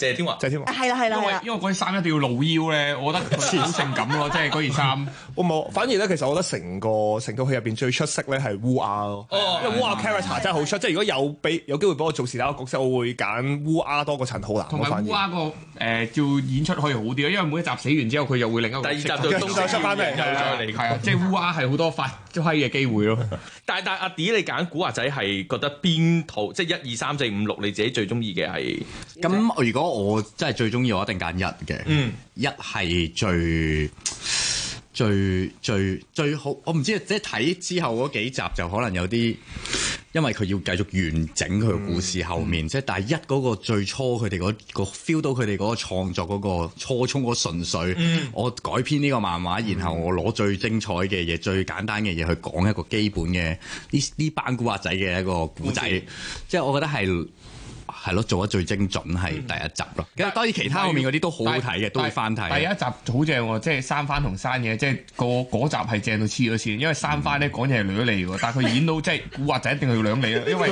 謝天華， 謝天華係啦係啦因為因為嗰件衫一定要露腰咧，我覺得佢好性感咯，即係嗰件衫。 我冇，反而咧其實我覺得成個成套戲入邊最出色咧係烏鴉咯，因為烏鴉 character 真係好出，即係如果有俾有機會俾我做其他角色，我會揀烏鴉多過陳浩南。 同埋烏鴉個誒照演出可以好啲咯，因為每一集死完之後佢又會另一個第二集就東再出翻嚟， 係啊，即係烏鴉係好多發揮嘅機會咯。 但係但係阿 D 你揀古惑仔係覺得邊套即係一二三四五六你自己最中意嘅係？ 咁如果我真係最中意，我一定揀一嘅。嗯，一係最最最最好。我唔知即係睇之後嗰幾集就可能有啲，因為佢要繼續完整佢個故事後面。即係、嗯、但係一嗰個最初佢哋嗰個 feel 到佢哋嗰個創作嗰個初衷嗰個純粹。嗯、我改編呢個漫畫，然後我攞最精彩嘅嘢、最簡單嘅嘢去講一個基本嘅呢呢班古惑仔嘅一個故仔。嗯、即係我覺得係。係咯，做得最精準係第一集咯。咁、嗯、當然其他後面嗰啲都好好睇嘅，都會翻睇。 第一集好正喎，即係三番同山嘢，即係個嗰集係正到黐咗線。因為三番咧講嘢係兩脷喎，但係佢演到即係古惑仔一定係要兩脷啦。因為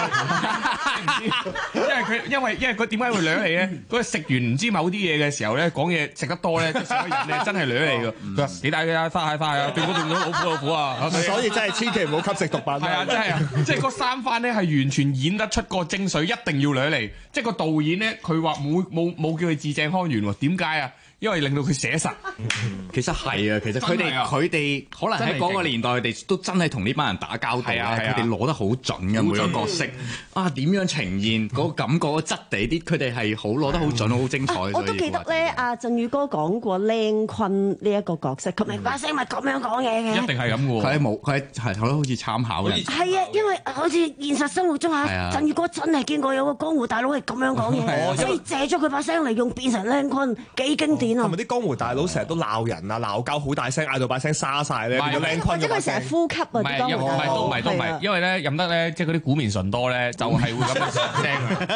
因為佢因為因為佢點解會兩脷咧？嗰食完唔知某啲嘢嘅時候咧，講嘢食得多咧，成個人咧真係兩脷㗎。佢話幾大嘅啊，花蟹花蟹啊，斷咗斷咗老虎老虎啊。 所以真係千祈唔好吸食毒品。係啊，真係啊，即係嗰三番咧係完全演得出個精髓，一定要兩脷。即係個導演咧，佢話冇冇冇叫佢字正腔圓喎？點解啊？因為令到佢寫實。 其實係啊，其實佢哋佢哋可能喺嗰個年代，佢哋都真係同呢班人打交道咧。佢哋攞得好準嘅每個角色啊，點樣呈現嗰個感覺、個質地啲，佢哋係好攞得好準、好精彩。 我都記得咧，阿振宇哥講過靚坤呢一個角色，佢咪把聲咪咁樣講嘢嘅。 一定係咁喎。 佢係冇，佢係係好似參考嘅。 係啊，因為好似現實生活中啊，振宇哥真係見過有個江湖大佬係咁樣講嘢，所以借咗佢把聲嚟用變成靚坤，幾經典。 係咪啲江湖大佬成日都鬧人啊、鬧交好大聲，嗌到把聲沙晒咧？變咗靚坤， 或者佢成日呼吸啊？ 唔係，唔係都唔係都唔係，因為咧飲得咧，即係嗰啲古面唇多咧，就係會咁嘅聲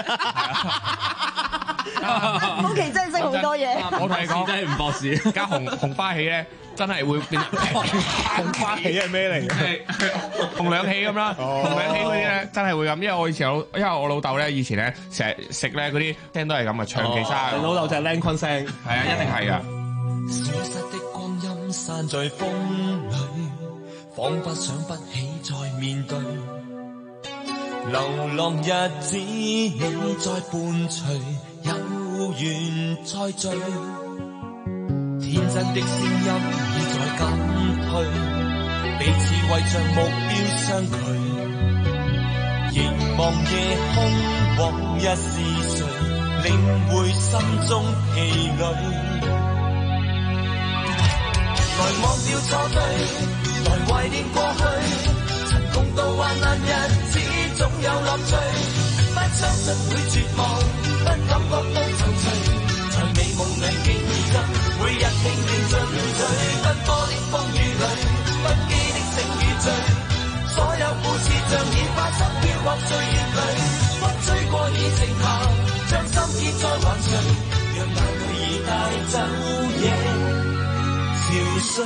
啊！ 寶琪真係識好多嘢。 我同你講， 真係吳博士加紅紅花喜咧，真係會變。 紅花喜係咩嚟嘅？ 紅兩喜咁啦，紅兩喜嗰啲咧真係會咁，因為我以前有，因為我老豆咧以前咧成日食咧嗰啲聲都係咁啊，長期沙。 你老豆就係靚坤聲， 係啊，一定係啊。 消失的光陰散在風裏，彷彿想不起再面對。流浪日子你在伴隨，有緣再聚。天真的聲音已在減退，彼此為着目標相距。凝望夜空，往日是誰領會心中疲累？來忘掉錯對，來懷念過去，曾共度患難日子，總有樂趣。不相信會絕望，不感覺到躊躇，在美夢裏競爭，每日拼命進取，奔波的風雨裏，不羈的醒與醉，所有故事像已發生飄泊歲月裏，風吹過已靜下，將心意再還誰，讓眼淚已帶走夜。潮水。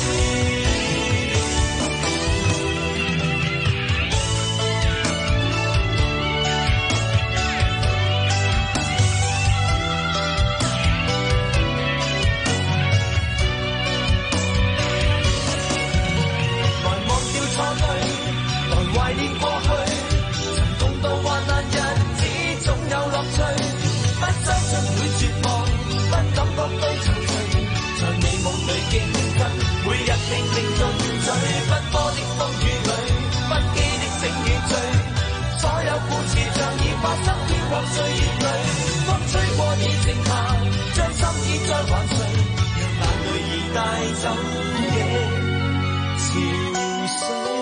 來忘掉錯對，來懷念過去，曾共度患難日子，總有樂趣。不相信會絕望，不感覺到躊躇。在美夢裏競爭，每日拼命進取，奔波的風雨裏，不羈的醒與醉，所有故事像已發生，飄泊歲月裏，風吹過已靜下，將心意再還誰，讓眼淚已帶走夜潮水。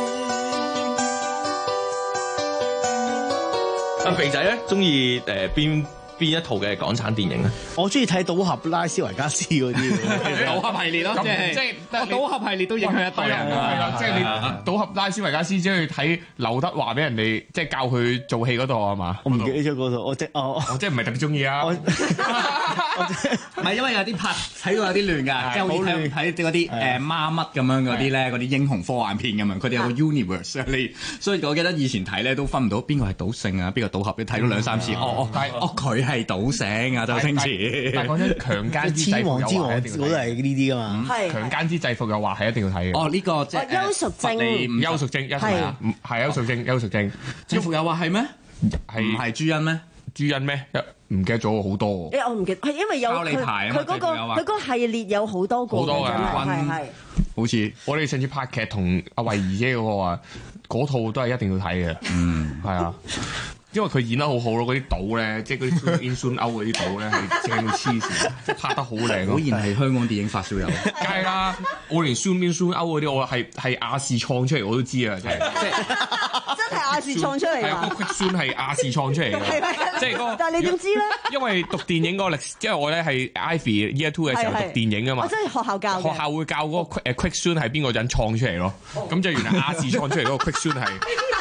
阿肥仔咧，中意誒邊？邊一套嘅港產電影咧？ 我中意睇賭俠拉斯維加斯嗰啲， 賭俠系列咯，即係即係賭俠系列都影響一代人㗎。 即係你賭俠拉斯維加斯，即係睇劉德華俾人哋即係教佢做戲嗰度係嘛？ 我唔記得咗嗰度，我即哦， 我即係唔係特別中意啊？ 唔係因為有啲拍睇到有啲亂㗎，即係好似睇睇嗰啲誒媽乜咁樣嗰啲咧，嗰啲英雄科幻片咁樣，佢哋有個 universe 你，所以我記得以前睇咧都分唔到邊個係賭聖啊，邊個賭俠，你睇咗兩三次，哦哦，但係哦佢。 佢係賭聖啊，周星馳。 但係講真，強姦之制服又話一定要睇， 我都係呢啲噶嘛。 係強姦之制服又話係一定要睇嘅。 哦，呢個即係邱淑貞， 邱淑貞一係啊，係邱淑貞，邱淑貞。 制服又話係咩？ 係唔係朱茵咩？ 朱茵咩？唔記得咗好多。 誒，我唔記得，係因為有佢佢嗰個佢嗰個系列有好多個， 好多嘅， 係係。 好似我哋上次拍劇同阿慧儀姐嗰個啊，嗰套都係一定要睇嘅。嗯，係啊。因為佢演得好好咯，嗰啲賭咧，即係嗰啲 zoom in zoom out 嗰啲賭咧，係正到黐線，即係拍得好靚。 果然係香港電影發燒友。 梗係啦，我連 zoom in zoom out 嗰啲，我係係亞視創出嚟，我都知啊，即係即係真係亞視創出嚟㗎。 係啊，個 quick zoom 係亞視創出嚟嘅，即係嗰個。 但係你點知咧？ 因為讀電影嗰個歷史，因為我咧係 Ivy Year Two 嘅時候讀電影啊嘛。 我真係學校教。 學校會教嗰個誒 quick zoom 係邊個人創出嚟咯？咁就原來亞視創出嚟嗰個 quick zoom 係。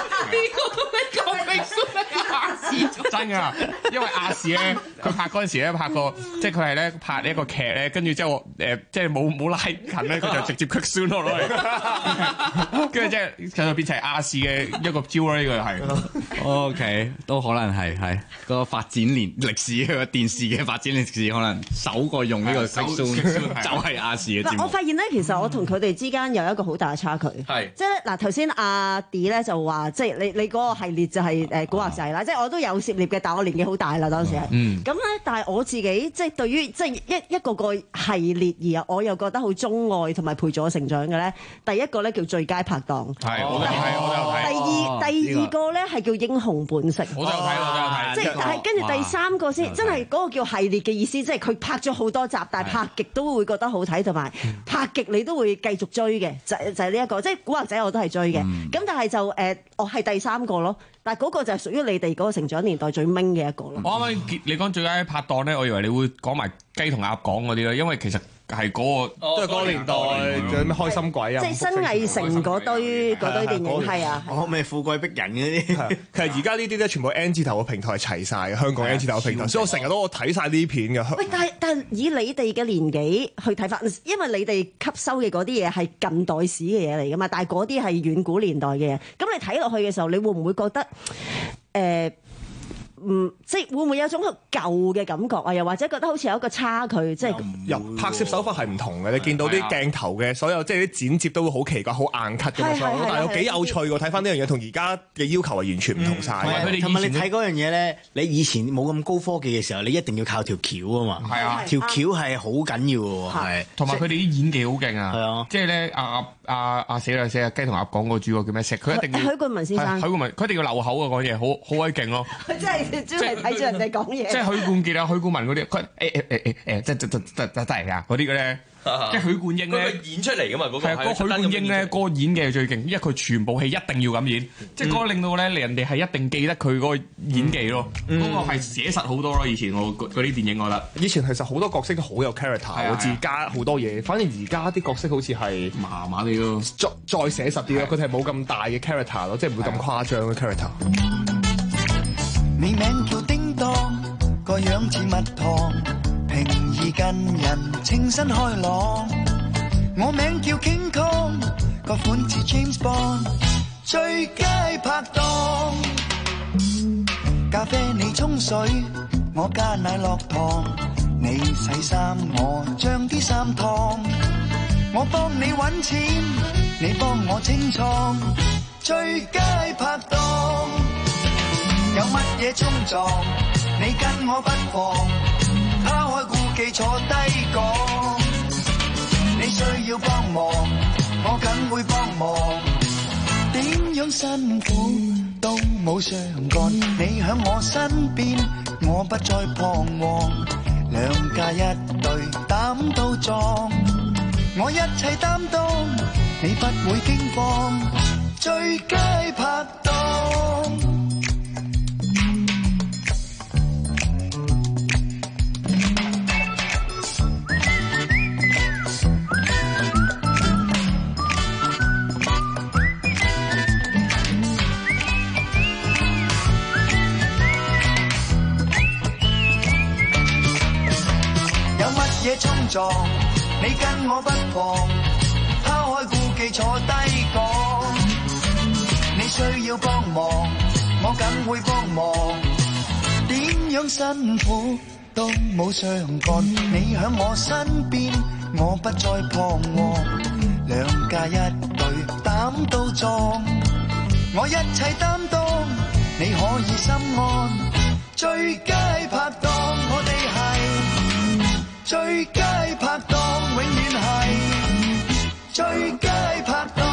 真噶，因為亞視咧，佢拍嗰陣時咧拍過，即係佢係咧拍一個劇咧，跟住之後誒，即係冇冇拉近咧，佢就直接 quick zoom 落嚟，跟住即係就變成亞視嘅一個招啦。呢個係 OK， 都可能係係個發展年歷史個電視嘅發展歷史，可能首個用呢個 quick zoom 就係亞視嘅節目。 我發現咧，其實我同佢哋之間有一個好大嘅差距，係即係嗱頭先阿 D 咧就話，即係你你嗰個系列就係誒古惑仔啦，即係我都有涉獵嘅，但係我年紀好大啦當時係，咁咧但係我自己即係對於即係一一個個系列而我又覺得好鍾愛同埋陪咗我成長嘅咧，第一個咧叫最佳拍檔， 係我都有睇，我都有睇。 第二第二個咧係叫英雄本色， 我都有睇，我都有睇。 即係但係跟住第三個先，真係嗰個叫系列嘅意思，即係佢拍咗好多集，但係拍極都會覺得好睇，同埋拍極你都會繼續追嘅，就就係呢一個，即係古惑仔我都係追嘅，咁但係就誒我係第三個咯。但係嗰個就係屬於你哋嗰個成長年代最明嘅一個咯。 我啱啱你講最佳拍檔咧，我以為你會講埋雞同鴨講嗰啲咧，因為其實係嗰個都係嗰個年代，仲有咩開心鬼啊？ 即係新藝城嗰堆嗰堆電影係啊。 哦，咩富貴逼人嗰啲？ 其實而家呢啲咧，全部 N 字頭嘅平台係齊晒嘅，香港 N 字頭嘅平台，所以我成日都我睇晒呢啲片嘅。 喂，但係但係以你哋嘅年紀去睇翻，因為你哋吸收嘅嗰啲嘢係近代史嘅嘢嚟噶嘛，但係嗰啲係遠古年代嘅嘢，咁你睇落去嘅時候，你會唔會覺得？誒、呃，嗯，即係會唔會有種舊嘅感覺啊？又或者覺得好似有一個差距，即係入拍攝手法係唔同嘅。你見到啲鏡頭嘅所有，即係啲剪接都會好奇怪，好硬 cut 嘅，但係有幾有趣喎！睇翻呢樣嘢，同而家嘅要求係完全唔同晒。 同埋你睇嗰樣嘢咧，你以前冇咁高科技嘅時候，你一定要靠條橋啊嘛。係啊，條橋係好緊要嘅喎。係， 同埋佢哋啲演技好勁啊。 係啊， 即係咧，阿阿阿死啦死啦，雞同鴨講個主角叫咩？石佢一定要許冠文先生。 許冠文佢一定要漏口啊講嘢，好好鬼勁咯。 真係專係睇住人哋講嘢。 即係許冠傑啊、許冠文嗰啲，佢誒誒誒誒誒，即係即係即係真係㗎嗰啲嘅咧。即係許冠英咧演出嚟㗎嘛，嗰個係嗰許冠英咧，嗰個演技係最勁，因為佢全部戲一定要咁演，即係嗰個令到咧人哋係一定記得佢嗰個演技咯。嗰個係寫實好多咯，以前我嗰啲電影我覺得。 以前其實好多角色都好有 character，我自加好多嘢。反正而家啲角色好似係麻麻地咯， 再再寫實啲咯。佢哋係冇咁大嘅 character 咯，即係唔會咁誇張嘅 character。 你名叫叮當，個樣似蜜糖。平易近人，清新開朗。我名叫 King Kong，個款似 James Bond，最佳拍檔。咖啡你沖水，我加奶落糖。你洗衫，我將啲衫燙。我幫你搵錢，你幫我清倉，最佳拍檔。有乜嘢衝撞，你跟我不妨。拋開顧忌坐低講，你需要幫忙，我梗會幫忙。點樣辛苦都冇相干，你喺我身邊，我不再彷徨。兩家一對膽都壯，我一切擔當，你不會驚慌。最佳拍檔。嘢衝撞，你跟我不妨，拋開顧忌坐低講，你需要幫忙，我梗會幫忙。點樣辛苦都冇相干，你響我身邊，我不再彷徨。兩家一對膽都壯，我一切擔當，你可以心安。最佳拍檔，我哋係最佳拍檔，永遠係最佳拍檔。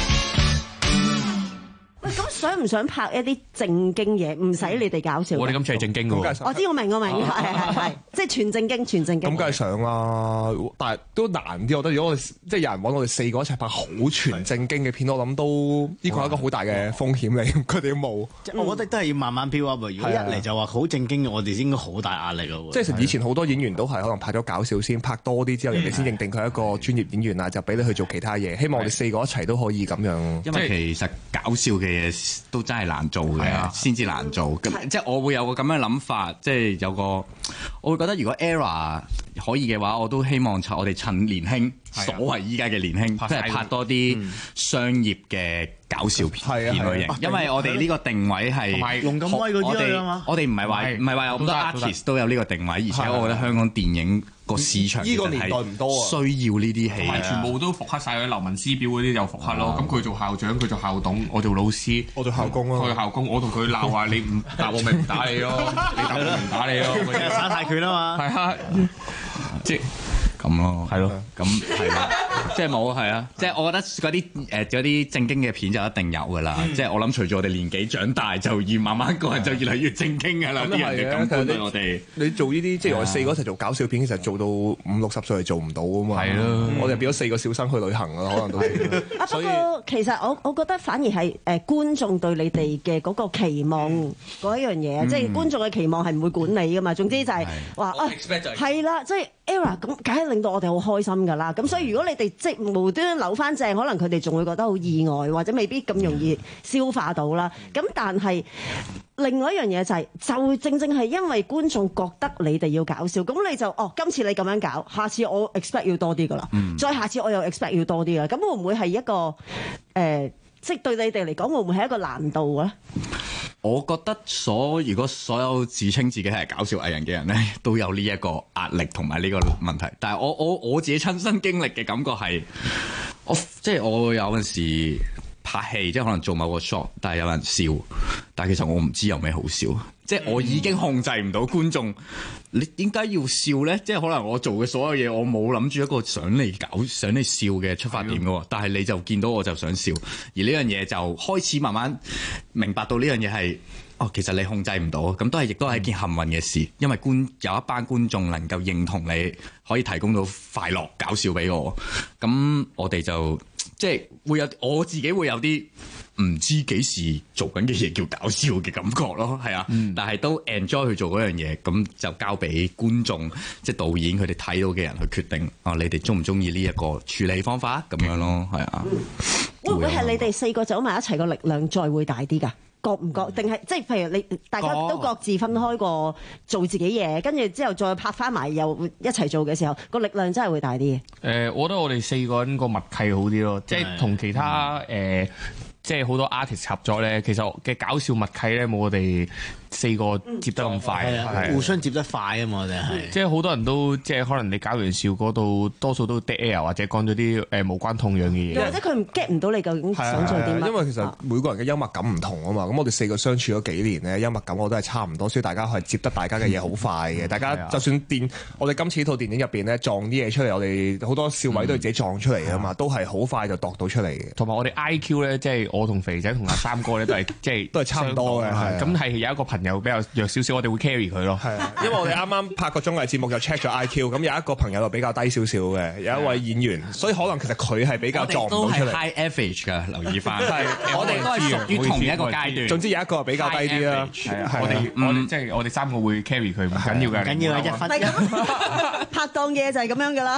喂，咁想唔想拍一啲正經嘢？唔使你哋搞笑。 我哋今次係正經嘅喎。 我知我明我明，係係係，即係全正經全正經。 咁梗係想啦，但係都難啲。我覺得如果我哋即係有人揾我哋四個一齊拍好全正經嘅片，我諗都呢個係一個好大嘅風險嚟。佢哋都冇。 我覺得都係要慢慢 build up 啊！如果一嚟就話好正經嘅，我哋應該好大壓力咯。 即係以前好多演員都係可能拍咗搞笑先，拍多啲之後，人哋先認定佢係一個專業演員啊，就俾你去做其他嘢。希望我哋四個一齊都可以咁樣。 因為其實搞笑嘅嘢都真係難做嘅，先至難做。咁即係我會有個咁樣諗法，即係有個我會覺得，如果 ERROR 可以嘅話，我都希望我哋趁年輕，所謂依家嘅年輕，即係拍多啲商業嘅搞笑片類型。因為我哋呢個定位係龍咁威嗰啲啊嘛。 我哋唔係話唔係話有咁多 artist 都有呢個定位，而且我覺得香港電影個市場呢個年代唔多啊， 需要呢啲戲， 全部都復刻晒。劉文思表嗰啲就復刻咯。咁佢做校長，佢做校董，我做老師， 我做校工咯。 我做校工，我同佢鬧話你唔答我咪唔打你咯，你答我唔打你咯。 耍太拳啊嘛。 係啊，即係咁咯， 係咯， 咁係咯，即係冇係啊，即係我覺得嗰啲誒嗰啲正經嘅片就一定有噶啦。即係我諗隨住我哋年紀長大，就越慢慢個人就越嚟越正經噶啦。啲人嘅感覺對我哋， 你做呢啲即係我哋四個一齊做搞笑片，其實做到五六十歲係做唔到啊嘛。 係咯， 我哋變咗四個小生去旅行啦，可能都係。 啊，不過其實我我覺得反而係誒觀眾對你哋嘅嗰個期望嗰一樣嘢，即係觀眾嘅期望係唔會管理噶嘛。總之就係話啊，係啦，即係 ERROR 咁，梗係令到我哋好開心㗎啦。咁所以如果你哋即係無端端扭翻正，可能佢哋仲會覺得好意外，或者未必咁容易消化到啦。咁但係另外一樣嘢就係、是，就正正係因為觀眾覺得你哋要搞笑，咁你就哦，今次你咁樣搞，下次我 expect 要多啲㗎啦，嗯、再下次我又 expect 要多啲啦。咁會唔會係一個誒、呃，即係對你哋嚟講會唔會係一個難度咧？ 我覺得所如果所有自稱自己係搞笑藝人嘅人咧，都有呢一個壓力同埋呢個問題。但係我我我自己親身經歷嘅感覺係，我即係我有陣時拍戲，即係可能做某個 shot，但係有人笑，但係其實我唔知有咩好笑。即係我已經控制唔到觀眾，你點解要笑咧？即係可能我做嘅所有嘢，我冇諗住一個想你搞、想你笑嘅出發點嘅喎。但係你就見到我就想笑，而呢樣嘢就開始慢慢明白到呢樣嘢係，哦，其實你控制唔到，咁都係亦都係一件幸運嘅事，因為觀有一班觀眾能夠認同你，可以提供到快樂搞笑俾我，咁我哋就即係會有我自己會有啲唔知幾時做緊嘅嘢叫搞笑嘅感覺咯，係啊，嗯、但係都 enjoy 去做嗰樣嘢，咁就交俾觀眾，即係導演佢哋睇到嘅人去決定，啊，你哋中唔中意呢一個處理方法咁樣咯，係啊。 嗯、會唔會係你哋四個走埋一齊個力量再會大啲㗎？覺唔覺？定係即係譬如你大家都各自分開過做自己嘢，跟住之後再拍翻埋又一齊做嘅時候，個力量真係會大啲嘅。誒、 呃，我覺得我哋四個人個默契好啲咯，即係同其他誒。呃即係好多 artist 合作咧，其實嘅搞笑默契咧冇我哋四個接得咁快， 係啊、嗯，互相接得快啊嘛，我哋係。 即係好多人都即係可能你搞完笑嗰度，多數都 dead air 或者講咗啲誒無關痛癢嘅嘢， 又或者佢唔 get 唔到你究竟想做啲乜。 因為其實每個人嘅幽默感唔同啊嘛，咁我哋四個相處咗幾年咧，幽默感我都係差唔多，所以大家係接得大家嘅嘢好快嘅。大家就算電，我哋今次呢套電影入邊咧撞啲嘢出嚟，我哋好多笑位都係自己撞出嚟啊嘛，嗯、都係好快就度到出嚟嘅。 同埋我哋 I Q 咧，即係我同肥仔同阿三哥咧都係即係都係差唔多嘅， 咁係有一個朋友比較弱少少，我哋會 carry 佢咯。 係啊，因為我哋啱啱拍個綜藝節目就 check 咗 I Q， 咁有一個朋友就比較低少少嘅，有一位演員，所以可能其實佢係比較撞唔到出嚟。 我哋都係 high average 㗎，留意翻。係，我哋都係屬於同一個階段。 總之有一個比較低啲啦。 係啊，我哋我哋即係我哋三個會 carry 佢，唔緊要嘅。 緊要係一分。 拍檔嘅就係咁樣㗎啦。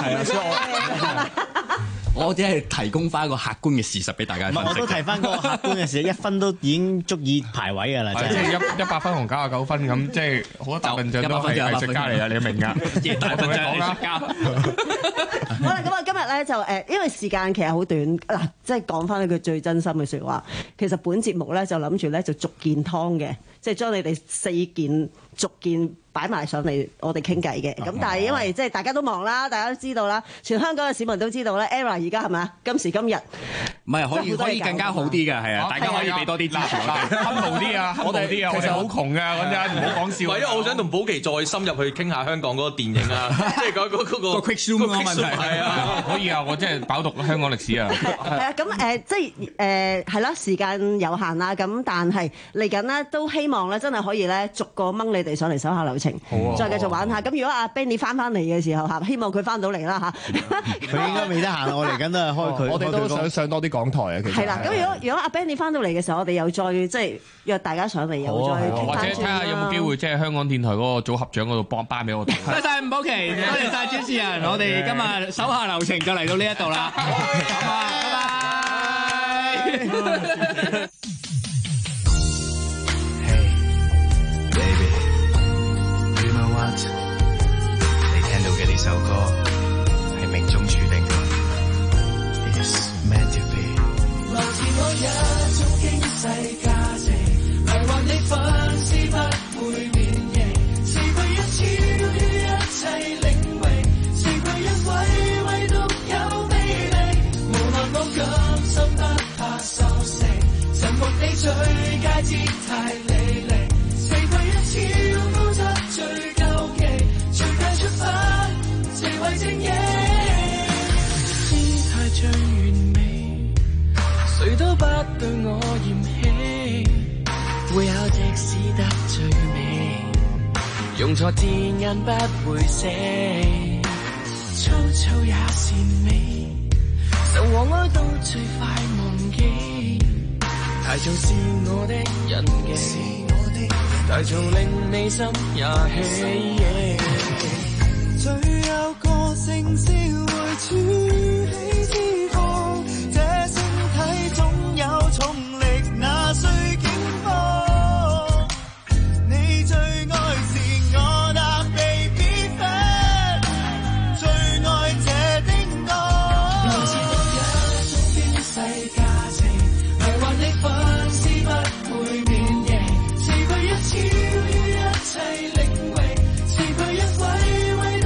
我只係提供翻一個客觀嘅事實俾大家分析。 我都提翻嗰個客觀嘅事實，一分都已經足以排位㗎啦。 即係一一百分同九十九分咁，即係好多大笨象都係藝術家嚟啊！你明㗎？大笨象藝術家。 好啦，咁啊，今日咧就誒，因為時間其實好短嗱，即係講翻一句最真心嘅説話。其實本節目咧就諗住咧就逐件湯嘅。 即係將你哋四件逐件擺埋上嚟，我哋傾偈嘅。咁但係因為即係大家都忙啦，大家都知道啦，全香港嘅市民都知道咧 ，ERROR 而家係咪啊？今時今日唔係可以可以更加好啲嘅，係啊，大家可以俾多啲支持我哋， 慳豪啲啊，慳豪啲啊，我哋好窮噶，講真，唔好講笑。 唔係，因為我想同寶琪再深入去傾下香港嗰個電影啊，即係嗰嗰嗰個 quick zoom 嘅問題。 係啊， 可以啊，我真係飽讀香港歷史啊。 係啊，咁誒即係誒係啦，時間有限啦，咁但係嚟緊咧都希望咧真係可以咧逐個掹你哋上嚟手下留情，再繼續玩下。咁如果阿 Benny 翻翻嚟嘅時候嚇，希望佢翻到嚟啦嚇。 佢應該未得閒，我嚟緊都係開佢。 我哋都想上多啲港台啊，其實。 係啦，咁如果如果阿 Benny 翻到嚟嘅時候，我哋又再即係約大家上嚟，又再或者睇下有冇機會即係香港電台嗰個組合獎嗰度幫頒俾我哋。 多謝吳寶琪，多謝晒主持人，我哋今日手下留情就嚟到呢一度啦。好啊，拜拜。 你聽到嘅呢首歌係命中注定嘅 It's meant to be 來自我一種經濟價值迷幻你粉絲不會免疫四歸一超於一切領域四歸一位唯獨有魅力無奈我甘心不怕受蝕沉默你最佳姿態履歷四歸一超高質最出發，四位精英，姿態最完美，誰都不對我嫌棄，會考即使得最美，用錯字眼不會死，粗糙也善美，愁和哀都最快忘記，太重是我的印記，太重令你心也起。最有個性先會儲起脂肪，這身體總有重力，那需警方。你最愛是我那 baby fat， 最愛這叮當。來自獨一種經濟價值，迷幻你粉絲不會免疫，四歸一超於一切領域，四歸一位。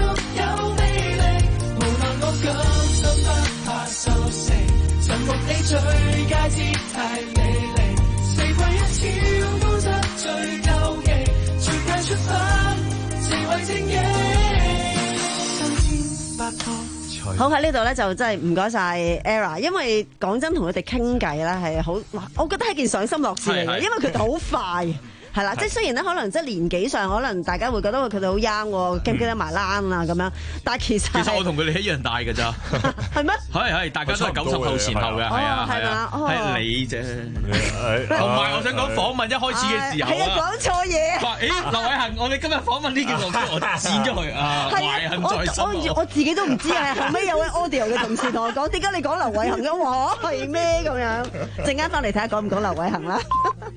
你最佳姿態履歷，四歸一超高質最究極，最佳出發，四位精英，三千八百。 好喺呢度咧，就真係唔該晒 ERROR， 因為講真同佢哋傾偈咧係好，我覺得係件賞心樂事嚟嘅，因為佢哋好快。係啦，即係雖然咧，可能即係年紀上，可能大家會覺得佢哋好 young 喎，記唔記得埋欄啊咁樣，但係其實其實我同佢哋一樣大㗎咋， 係咩？ 係係，大家都係九十後前後嘅，係啊係啊，係你啫。同埋我想講訪問一開始嘅時候係啊，講錯嘢。 話誒，劉偉恒，我哋今日訪問呢件樂書，我剪咗佢啊，懷恨在心。 我我自己都唔知啊，後尾有位 audio 嘅同事同我講，點解你講劉偉恒嘅？哇，係咩咁樣？陣間翻嚟睇下講唔講劉偉恒啦。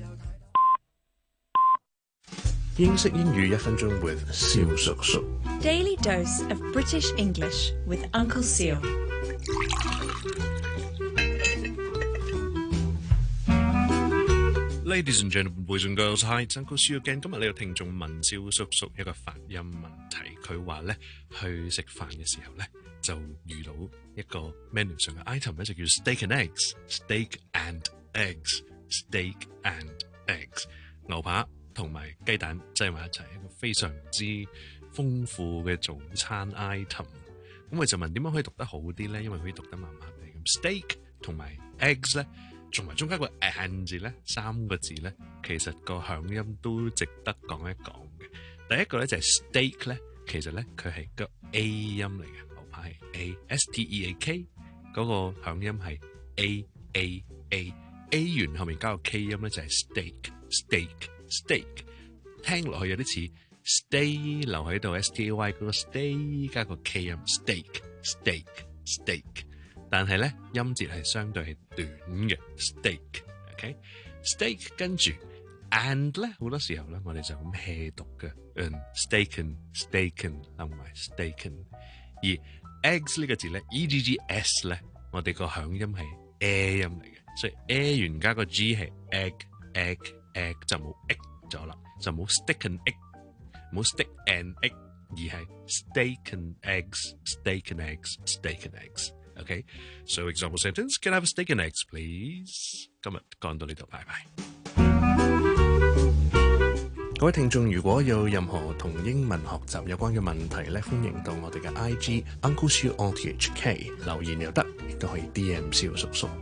英式英語一分鐘 with 蕭叔叔。 Daily dose of British English with Uncle Seal。 Ladies and gentlemen, boys and girls, hi, it's Uncle Seal again。今日呢個聽眾問蕭叔叔一個發音問題，佢話咧去食飯嘅時候咧就遇到一個 menu 上嘅 item 咧就叫 steak and eggs，steak and eggs，steak and eggs， 牛扒同埋雞蛋擠埋一齊，一個非常之豐富嘅早餐 item。咁佢就問點樣可以讀得好啲咧？因為可以讀得麻麻地咁 steak 同埋 eggs 咧，同埋中間個 and 字咧，三個字咧，其實個響音都值得講一講嘅。第一個咧就係 steak 咧，其實咧佢係個 A 音嚟嘅，牛扒係 A S T E A K， 嗰個響音係 A A A A 完後面加個 K 音咧就係 steak steak steak， 聽落去有啲似 stay 留喺度 S T A Y 嗰個 stay 加個 K 音 steak steak steak， 但係咧音節係相對係短嘅 steak，OK steak 跟住 and 咧好多時候咧我哋就咁 hea 讀嘅，嗯 steaken steaken 同埋 steaken， 而 eggs 呢個字咧 E G G S 咧我哋個響音係 a 音嚟嘅，所以 a 完加個 G 係 egg egg egg 就冇 egg 咗啦，就冇 steak and egg，冇 steak and egg，而係 steak and eggs，steak and eggs，steak and eggs。OK， so example sentence，Can I have a steak and eggs, please？ 今日講到呢度，拜拜。各位聽眾，如果有任何同英文學習有關嘅問題咧，歡迎到我哋嘅 I G Uncle Siu O T H K 留言又得，亦都可以 D M 蕭叔叔。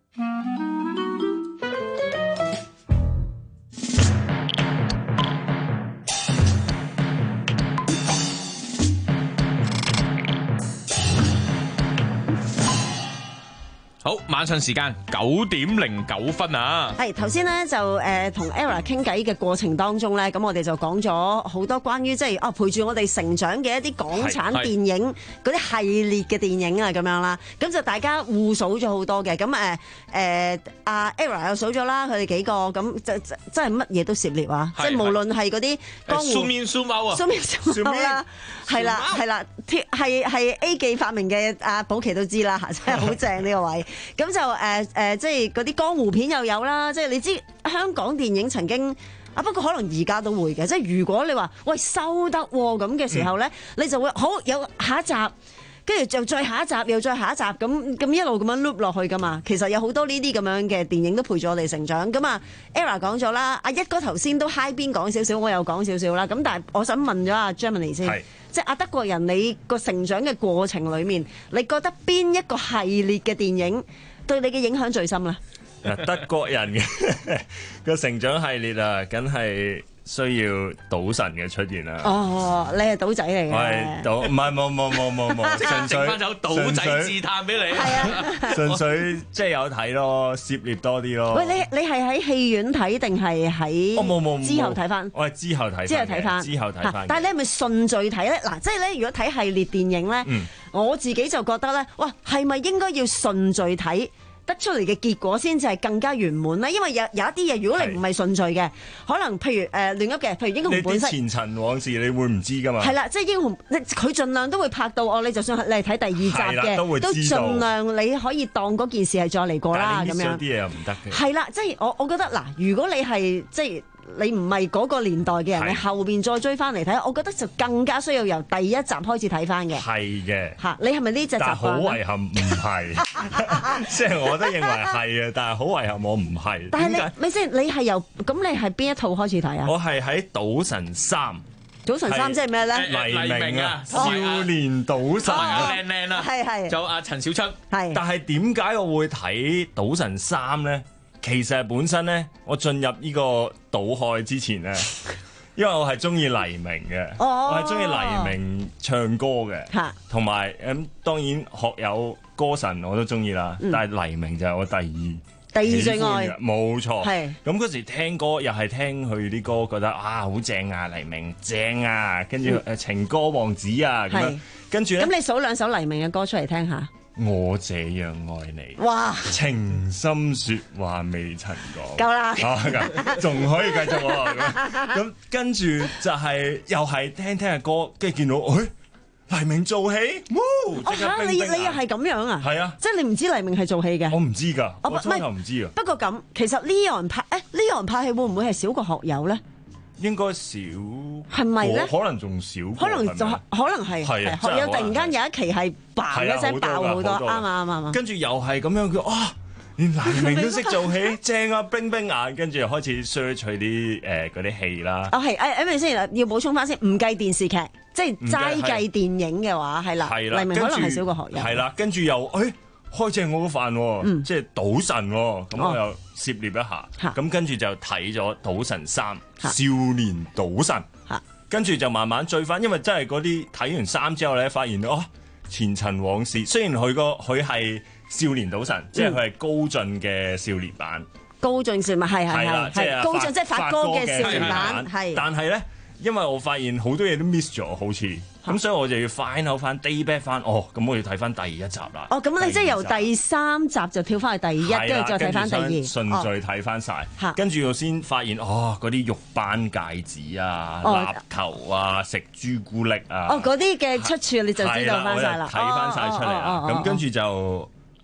好，晚上時間九點零九分啊！ 係頭先咧就誒同 Era 傾偈嘅過程當中咧，咁我哋就講咗好多關於即係啊陪住我哋成長嘅一啲港產電影嗰啲系列嘅電影啊咁樣啦，咁就大家互數咗好多嘅，咁誒誒阿 Era 又數咗啦，佢哋幾個咁就真係乜嘢都涉獵啊！即係無論係嗰啲江湖蘇面蘇貓啊， 蘇面蘇貓啦，係啦係啦，係係 A 記發明嘅，阿寶琪都知啦，真係好正呢個位。咁就誒誒、呃呃，即係嗰啲江湖片又有啦，即係你知香港電影曾經啊，不過可能而家都會嘅，即係如果你話喂收得咁嘅時候咧，嗯、你就會好有下一集，跟住就再下一集，又再下一集，咁咁一路咁樣 loop 落去噶嘛。其實有好多呢啲咁樣嘅電影都陪住我哋成長。咁啊 Era 講咗啦，阿一哥頭先都 high 邊講少少，我又講少少啦。咁但係我想問咗阿 Germany 先。即係阿德國人，你個成長嘅過程裏面，你覺得邊一個系列嘅電影對你嘅影響最深咧？ 德國人嘅個成長系列啊，梗係需要賭神嘅出現啦。哦， 你係賭仔嚟嘅。 我係賭，唔係冇冇冇冇冇，純粹整翻首賭仔自嘆俾你。係啊， 純粹即係有睇咯，涉獵多啲咯。 喂，你你係喺戲院睇定係喺？ 哦冇冇之後睇翻。 我係之後睇。 之後睇翻。 之後睇翻。 但係你係咪順序睇咧？嗱，即係咧，如果睇系列電影咧， 嗯、 我自己就覺得咧，哇，係咪應該要順序睇？得出嚟嘅結果先至係更加圓滿咧，因為有有一啲嘢，如果你唔係順序嘅，可能譬如誒亂噏嘅，譬如英雄本色。 前塵往事，你會唔知噶嘛？ 係啦，即係英雄，佢盡量都會拍到哦。你就算你係睇第二集嘅， 都會知道， 都盡量你可以當嗰件事係再嚟過啦咁樣。 有啲嘢又唔得嘅。 係啦，即係我我覺得嗱，如果你係即係。你唔係嗰個年代嘅人，你後邊再追翻嚟睇，我覺得就更加需要由第一集開始睇翻嘅。 係嘅。 嚇，你係咪呢隻習慣？ 但係好遺憾唔係，即係我都認為係嘅，但係好遺憾我唔係。 但係你咪先，你係由咁你係邊一套開始睇啊？ 我係喺《賭神三》。 賭神三即係咩咧？ 黎明啊，少年賭神啊，靚靚啦， 係係。 就阿陳小春。 係。 但係點解我會睇《賭神三》咧？其實本身咧，我進入呢個賭海之前咧，因為我係中意黎明嘅， 哦、 我係中意黎明唱歌嘅，同埋咁當然學友歌神我都中意啦，嗯、但係黎明就係我第二第二最愛， 冇錯。 係咁嗰時聽歌又係聽佢啲歌，覺得啊好正啊，黎明正啊，跟住誒情歌王子啊咁樣，跟住咧， 咁你數兩首黎明嘅歌出嚟聽下。 我這樣愛你， 哇！ 情深說話未曾講， 夠啦， 仲可以繼續喎。咁跟住就係、是、又係聽聽嘅歌，跟住見到，誒、哎、黎明做戲， 哦嚇！你你又係咁樣啊？ 係啊， 即係你唔知黎明係做戲嘅？ 我唔知㗎， 我初頭唔知啊。 不過咁，其實 Leon 拍誒 Leon 拍戲會唔會係少過學友咧？ 應該少， 係咪咧？ 可能仲少， 可能就可能係， 係學友突然間有一期係嘭一聲爆好多，啱啊啱啊！ 跟住又係咁樣，佢啊，連黎明都識做戲，正啊，冰冰眼，跟住又開始 search 佢啲誒嗰啲戲啦。 哦係，誒誒咪先，要補充翻先，唔計電視劇，即係齋計電影嘅話，係啦，黎明可能係少過學友。 係啦，跟住又誒。開正我個飯喎，嗯、即係賭神喎，咁我又涉獵一下，咁、哦、跟住就睇咗《賭神三》少年賭神，跟住就慢慢追翻，因為真係嗰啲睇完三之後咧，發現哦前塵往事，雖然佢個佢係少年賭神，嗯、即係佢係高進嘅少年版， 高進少年係係係係高進即係發哥嘅少年版，係， 但係咧。因為我發現好多嘢都 miss 咗，好似咁，所以我就要 find out 翻 day back 翻，哦，咁我要睇翻第一集啦。 哦，咁你即係由第三集就跳翻去第一，跟住再睇翻第二， 順序睇翻晒，跟住我先發現，哦，嗰啲玉班戒指啊、蠟頭啊、食朱古力啊， 哦，嗰啲嘅出處你就知道翻晒啦， 睇翻晒出嚟啦。咁跟住就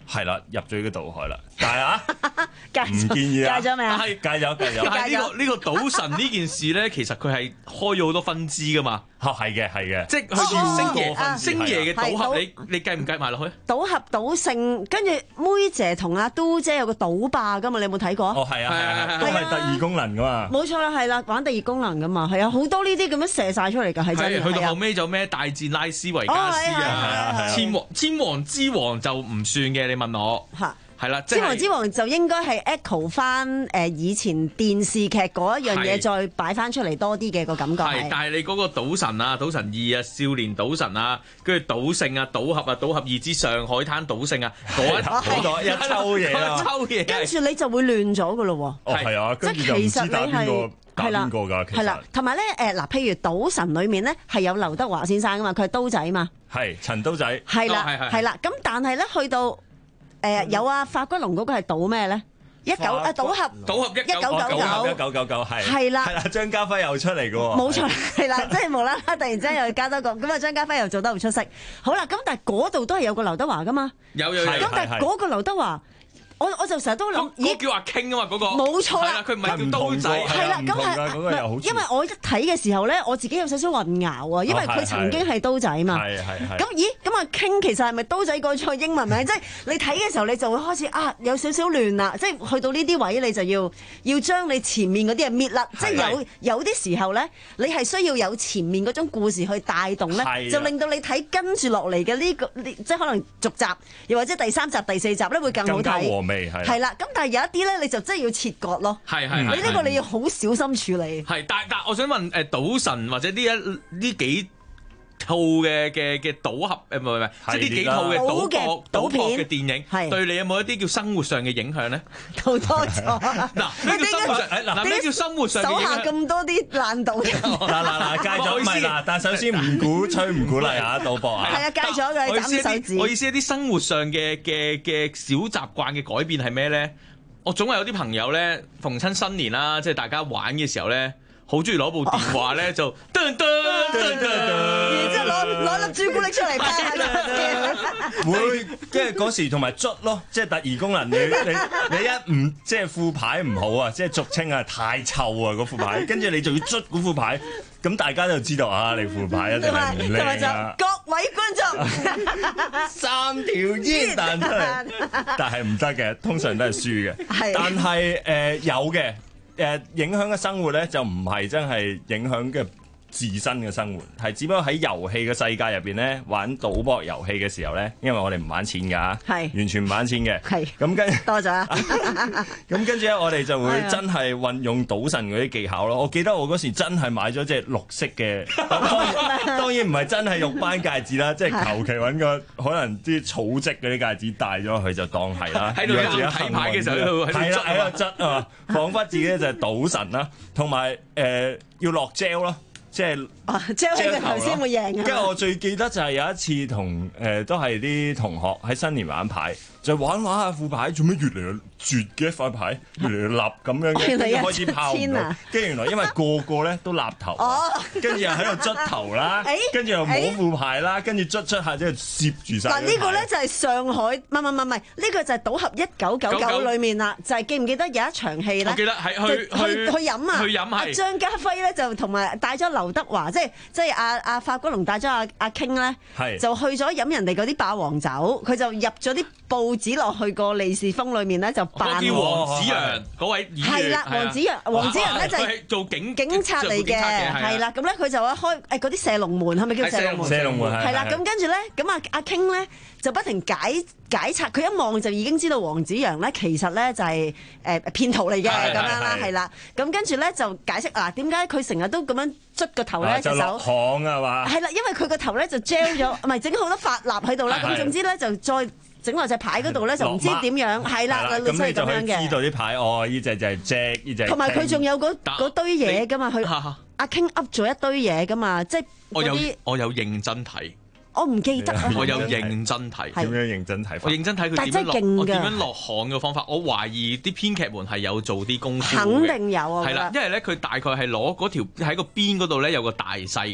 係啦，入咗呢個賭海啦。但係啊，唔戒建議啊， 戒咗未啊？ 戒咗戒咗。 但係呢個呢個賭神呢件事咧，其實佢係開咗好多分支噶嘛。 哦，係嘅係嘅， 即係去到星爺星爺嘅賭係俠，你你計唔計埋落去？ 賭俠賭聖，跟住妹姐同阿都姐有個賭霸噶嘛，你有冇睇過？ 哦，係啊係啊，都係特異功能噶嘛。 冇錯啦，係啦，玩特異功能噶嘛，係啊，好多呢啲咁樣射晒出嚟㗎，係真嘅。 去到後尾就咩大戰拉斯維加斯啊，千王千王之王就唔算嘅，你問我嚇。 係啦， 千王之王就應該係 echo 翻誒以前電視劇嗰一樣嘢，再擺翻出嚟多啲嘅個感覺係。 但係你嗰個賭神啊、賭神二啊、少年賭神啊、跟住賭聖啊、賭俠啊、賭俠二之上海灘賭聖啊，嗰一好多一抽嘢啦， 抽嘢， 跟住你就會亂咗㗎咯喎。 哦，係啊，跟住就唔知打邊個打邊個㗎，其實。 係啦，同埋咧誒嗱，譬如賭神裡面咧係有劉德華先生㗎嘛，佢係刀仔嘛。 係陳刀仔。 係啦，係啦，咁但係咧去到。誒有啊，法骨龍嗰個係賭咩咧？一九啊賭俠， 賭俠一九九九，一九九九係係啦， 係啦，張家輝又出嚟嘅喎， 冇錯係啦，即係無啦啦突然之間又加多個，咁啊張家輝又做得好出色。好啦，咁但係嗰度都係有個劉德華噶嘛， 有有有， 咁但係嗰個劉德華。我我就成日都諗， 咦叫阿 King 啊嘛嗰個， 冇錯啦， 佢唔係叫刀仔， 係啦，咁係，因為我一睇嘅時候咧，我自己有少少混淆啊，因為佢曾經係刀仔嘛， 係係係。 咁咦，咁阿 King 其實係咪刀仔改錯英文名？即係你睇嘅時候，你就會開始啊有少少亂啦，即係去到呢啲位，你就要要將你前面嗰啲嘢搣甩，即係有有啲時候咧，你係需要有前面嗰種故事去帶動咧，就令到你睇跟住落嚟嘅呢個，即係可能續集，又或者第三集、第四集咧會更好睇。係啦，咁但係有一啲咧，你就真係要切割咯。係係，你呢個你要好小心處理。 係，但但我想問誒，賭神或者呢一呢幾套嘅嘅嘅賭俠誒，唔係唔係，即係呢幾套嘅賭博賭博嘅電影，對你有冇一啲叫生活上嘅影響咧？ 好多咗。 嗱，咩叫生活上？嗱，咩叫生活上嘅影響？ 手下咁多啲爛賭。 嗱嗱嗱，戒咗唔係嗱，但首先唔鼓吹唔鼓勵下賭博啊。 係啊，戒咗嘅，斬手指。 我意思一啲生活上嘅嘅嘅小習慣嘅改變係咩咧？我總係有啲朋友咧，逢親新年啦，即係大家玩嘅時候咧，好中意攞部電話咧就噔噔噔噔， 然之後攞攞粒朱古力出嚟派。會，跟住嗰時同埋捽咯，即係特異功能。你你你一唔即係副牌唔好啊，即係俗稱啊太臭啊嗰副牌，跟住你就要捽嗰副牌，咁大家就知道啊，你副牌一定係唔靚啊。 各位觀眾， 三條煙彈出嚟，但係唔得嘅，通常都係輸嘅。但係誒、呃、有嘅誒、呃、影響嘅生活咧，就唔係真係影響嘅自身嘅生活，係只不過喺遊戲嘅世界入邊咧，玩賭博遊戲嘅時候咧，因為我哋唔玩錢㗎，係完全唔玩錢嘅，係咁跟多咗， 咁跟住咧，我哋就會真係運用賭神嗰啲技巧咯。我記得我嗰時真係買咗隻綠色嘅，當然唔係真係玉斑戒指啦，即係求其揾個可能啲草織嗰啲戒指戴咗佢就當係啦。 喺度睇牌嘅時候喺度係啦，喺度捽啊，彷彿自己就係賭神啦，同埋誒要落 gel 咯。即係即係佢頭先會贏。 跟住我最記得就係有一次同誒、呃、都係啲同學喺新年玩牌，就玩玩下副牌，做咩越嚟越絕嘅一塊牌，越嚟越立咁樣嘅，跟住開始拋唔到。跟住原來因為個個咧都立頭，跟住又喺度捽頭啦，跟住又摸副牌啦，跟住捽捽下即係攝住晒。 嗱呢個咧就係上海，唔係唔係唔係，呢個就係賭俠一九九九裏面啦，就係記唔記得有一場戲咧？ 我記得係去去去飲啊！ 去飲係。 張家輝咧就同埋帶咗劉德華，即係即係阿阿法國龍帶咗阿阿 King 咧，就去咗飲人哋嗰啲霸王酒，佢就入咗啲報紙落去個利是封裏面咧，就扮叫黃子揚嗰位演員。 係啦，黃子揚，黃子揚咧就係做警警察嚟嘅，係啦。咁咧佢就一開誒嗰啲射龍門，係咪叫射龍門？ 射龍門係啦。咁跟住咧，咁阿阿 King 咧就不停解解拆，佢一望就已經知道黃子揚咧其實咧就係誒騙徒嚟嘅咁樣啦，係啦。咁跟住咧就解釋啊，點解佢成日都咁樣捽個頭咧隻手？ 行啊嘛。 係啦，因為佢個頭咧就 gel 咗，唔係整好多髮蠟喺度啦。咁總之咧就再整落隻牌嗰度咧，就唔知點樣，係啦，類似係咁樣嘅。 知道啲牌哦，呢隻就係 Jack，呢隻。 同埋佢仲有嗰嗰堆嘢噶嘛，佢阿 King up 咗一堆嘢噶嘛，即係我有我有認真睇， 我唔記得啊。 我有認真睇， 點樣認真睇？ 我認真睇佢點樣落，我點樣落行嘅方法。我懷疑啲編劇們係有做啲功夫嘅， 肯定有啊。 係啦，因為咧佢大概係攞嗰條喺個邊嗰度咧有個大細嘅。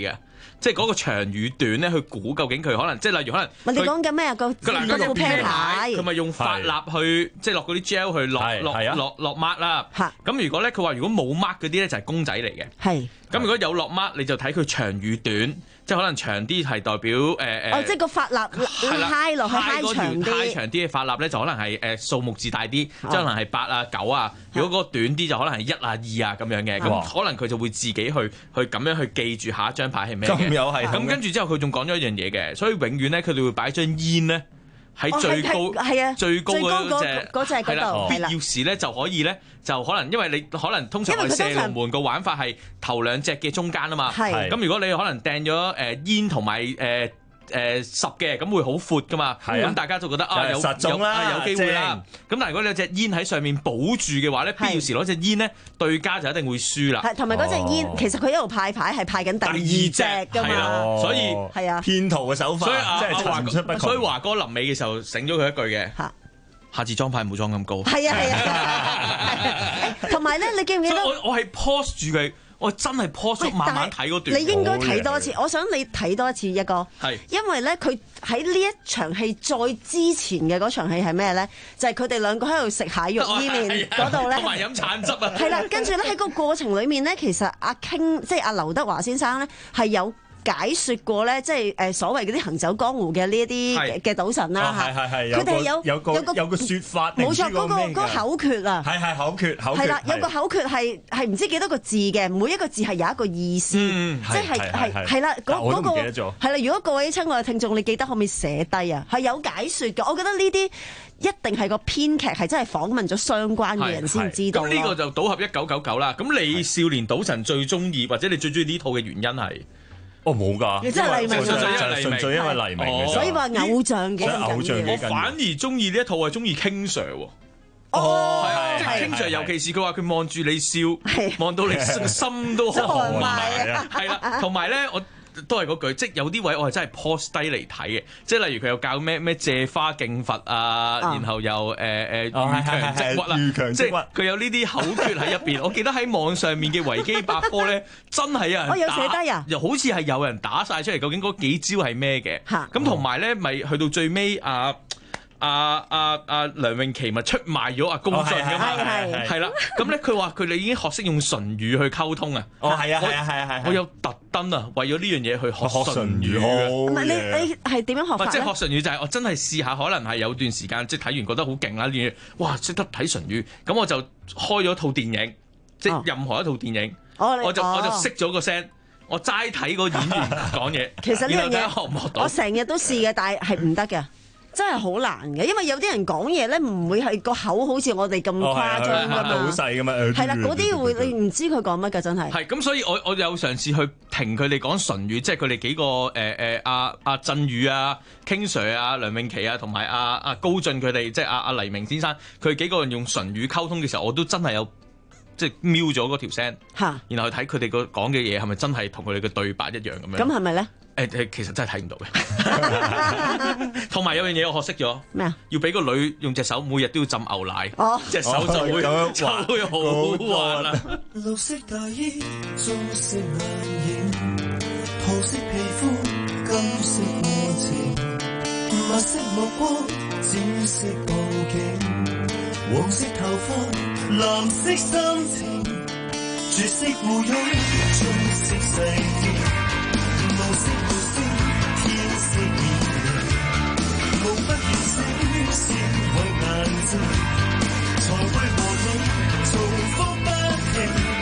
即係嗰個長與短咧去估究竟佢可能即係例如可能。 我哋講緊咩啊？個嗰副啤牌， 佢咪用髮蠟去即係落嗰啲 gel 去落落落落 mark 啦。咁如果咧佢話如果冇 mark 嗰啲咧就係公仔嚟嘅。係。咁如果有落 mark 你就睇佢長與短。即係可能長啲係代表誒誒，呃哦，即係個髮蠟拉落去拉長啲， 拉長啲嘅髮蠟咧就可能係誒數目字大啲，即係可能係八啊九啊。如果嗰個短啲就可能係一啊二啊咁樣嘅，咁可能佢就會自己去去咁樣去記住下一張牌係咩嘅。 咁有係咁跟住之後佢仲講咗一樣嘢嘅，所以永遠咧佢哋會擺張煙咧。喺最高係啊， 最高嗰隻嗰隻嗰度， 必要時咧就可以咧，就可能因為你可能通常射龍門個玩法係頭兩隻嘅中間啊嘛，咁如果你可能掟咗誒煙同埋誒誒十嘅，咁會好闊噶嘛，咁大家就覺得啊有實中啦， 有機會啦。咁但係如果你有隻煙喺上面保住嘅話咧，必要時攞隻煙咧，對家就一定會輸啦。 係同埋嗰隻煙，其實佢一路派牌係派緊第二隻㗎嘛， 所以係啊， 騙徒嘅手法， 所以阿華出不所以華哥臨尾嘅時候醒咗佢一句嘅，下次裝牌唔好裝咁高。 係啊係啊，同埋咧，你記唔記得？ 我我係 pause 住佢。我真係 pause 慢慢睇嗰段， 你應該睇多次。我想你睇多一次一個， 係因為咧佢喺呢一場戲再之前嘅嗰場戲係咩咧？就係佢哋兩個喺度食蟹肉伊麵嗰度咧， 同埋飲橙汁啊。 係啦，跟住咧喺個過程裡面咧，其實阿 King 即係阿劉德華先生咧係有解説過咧，即係誒所謂嗰啲行走江湖嘅呢一啲嘅賭神啦嚇， 係係係， 佢哋有有個有個説法， 冇錯，嗰個嗰個口訣啊， 係係口訣口訣， 係啦，有個口訣係係唔知幾多個字嘅，每一個字係有一個意思，即係係係啦，嗰嗰個係啦。如果各位親愛嘅聽眾，你記得可唔可以寫低啊？係有解説嘅，我覺得呢啲一定係個編劇係真係訪問咗相關嘅人先知道。 咁呢個就賭俠一九九九啦。咁你少年賭神最中意或者你最中意呢套嘅原因係？ 哦，冇㗎， 你真係黎明， 純粹純粹因為黎明， 所以話偶像嘅偶像。 我反而中意呢一套係中意 King Sir 喎。 哦， 即係 King Sir，尤其是佢話佢望住你笑，望到你心都寒埋啊！係啦，同埋咧我。都係嗰句，即係有啲位我係真係 pause 低嚟睇嘅，即係例如佢又教咩咩借花敬佛啊，哦、然後又誒誒遇強即屈啦，即係佢有呢啲口訣喺入邊。我記得喺網上面嘅維基百科咧，真係有人打， 我有寫低啊， 又好似係有人打晒出嚟，究竟嗰幾招係咩嘅？咁同埋咧，咪去到最尾啊！阿阿阿梁詠琪咪出賣咗阿龔俊㗎嘛，係啦，咁咧佢話佢哋已經學識用唇語去溝通啊。 哦，係啊，係啊，係啊，係。 我有特登啊，為咗呢樣嘢去學唇語嘅。 唔係你你係點樣學法咧？ 即係學唇語就係我真係試下，可能係有段時間即係睇完覺得好勁啦，呢嘢哇識得睇唇語，咁我就開咗套電影，即係任何一套電影，我就我就熄咗個聲。我齋睇個演員講嘢。 其實呢樣嘢學唔學到？ 我成日都試嘅，但係係唔得嘅。真係好難嘅，因為有啲人講嘢咧，唔會係個口好似我哋咁誇張㗎嘛， 好細㗎嘛。 係啦，嗰啲會你唔知佢講乜㗎，真係。 係咁，所以我我有嘗試去評佢哋講唇語，即係佢哋幾個誒誒阿阿振宇啊、King Sir 啊、梁詠琪啊，同埋阿阿高進佢哋，即係阿阿黎明先生，佢幾個人用唇語溝通嘅時候，我都真係有即係瞄咗嗰條聲，然後睇佢哋個講嘅嘢係咪真係同佢哋嘅對白一樣咁樣。 咁係咪咧？ 誒誒，其實真係睇唔到嘅。同埋有樣嘢我學識咗咩啊？ 要俾個女用隻手每日都要浸牛奶， 哦， 隻手就會就會好滑啦。 綠色大衣，棕色眼影，桃色皮膚，金色愛情，白色目光，紫色布景，黃色頭髮，藍色心情，絕色護擁，棕色細節。無色無聲，天色熱烈，無不願醒，先為眼睛，才會和你重複不停。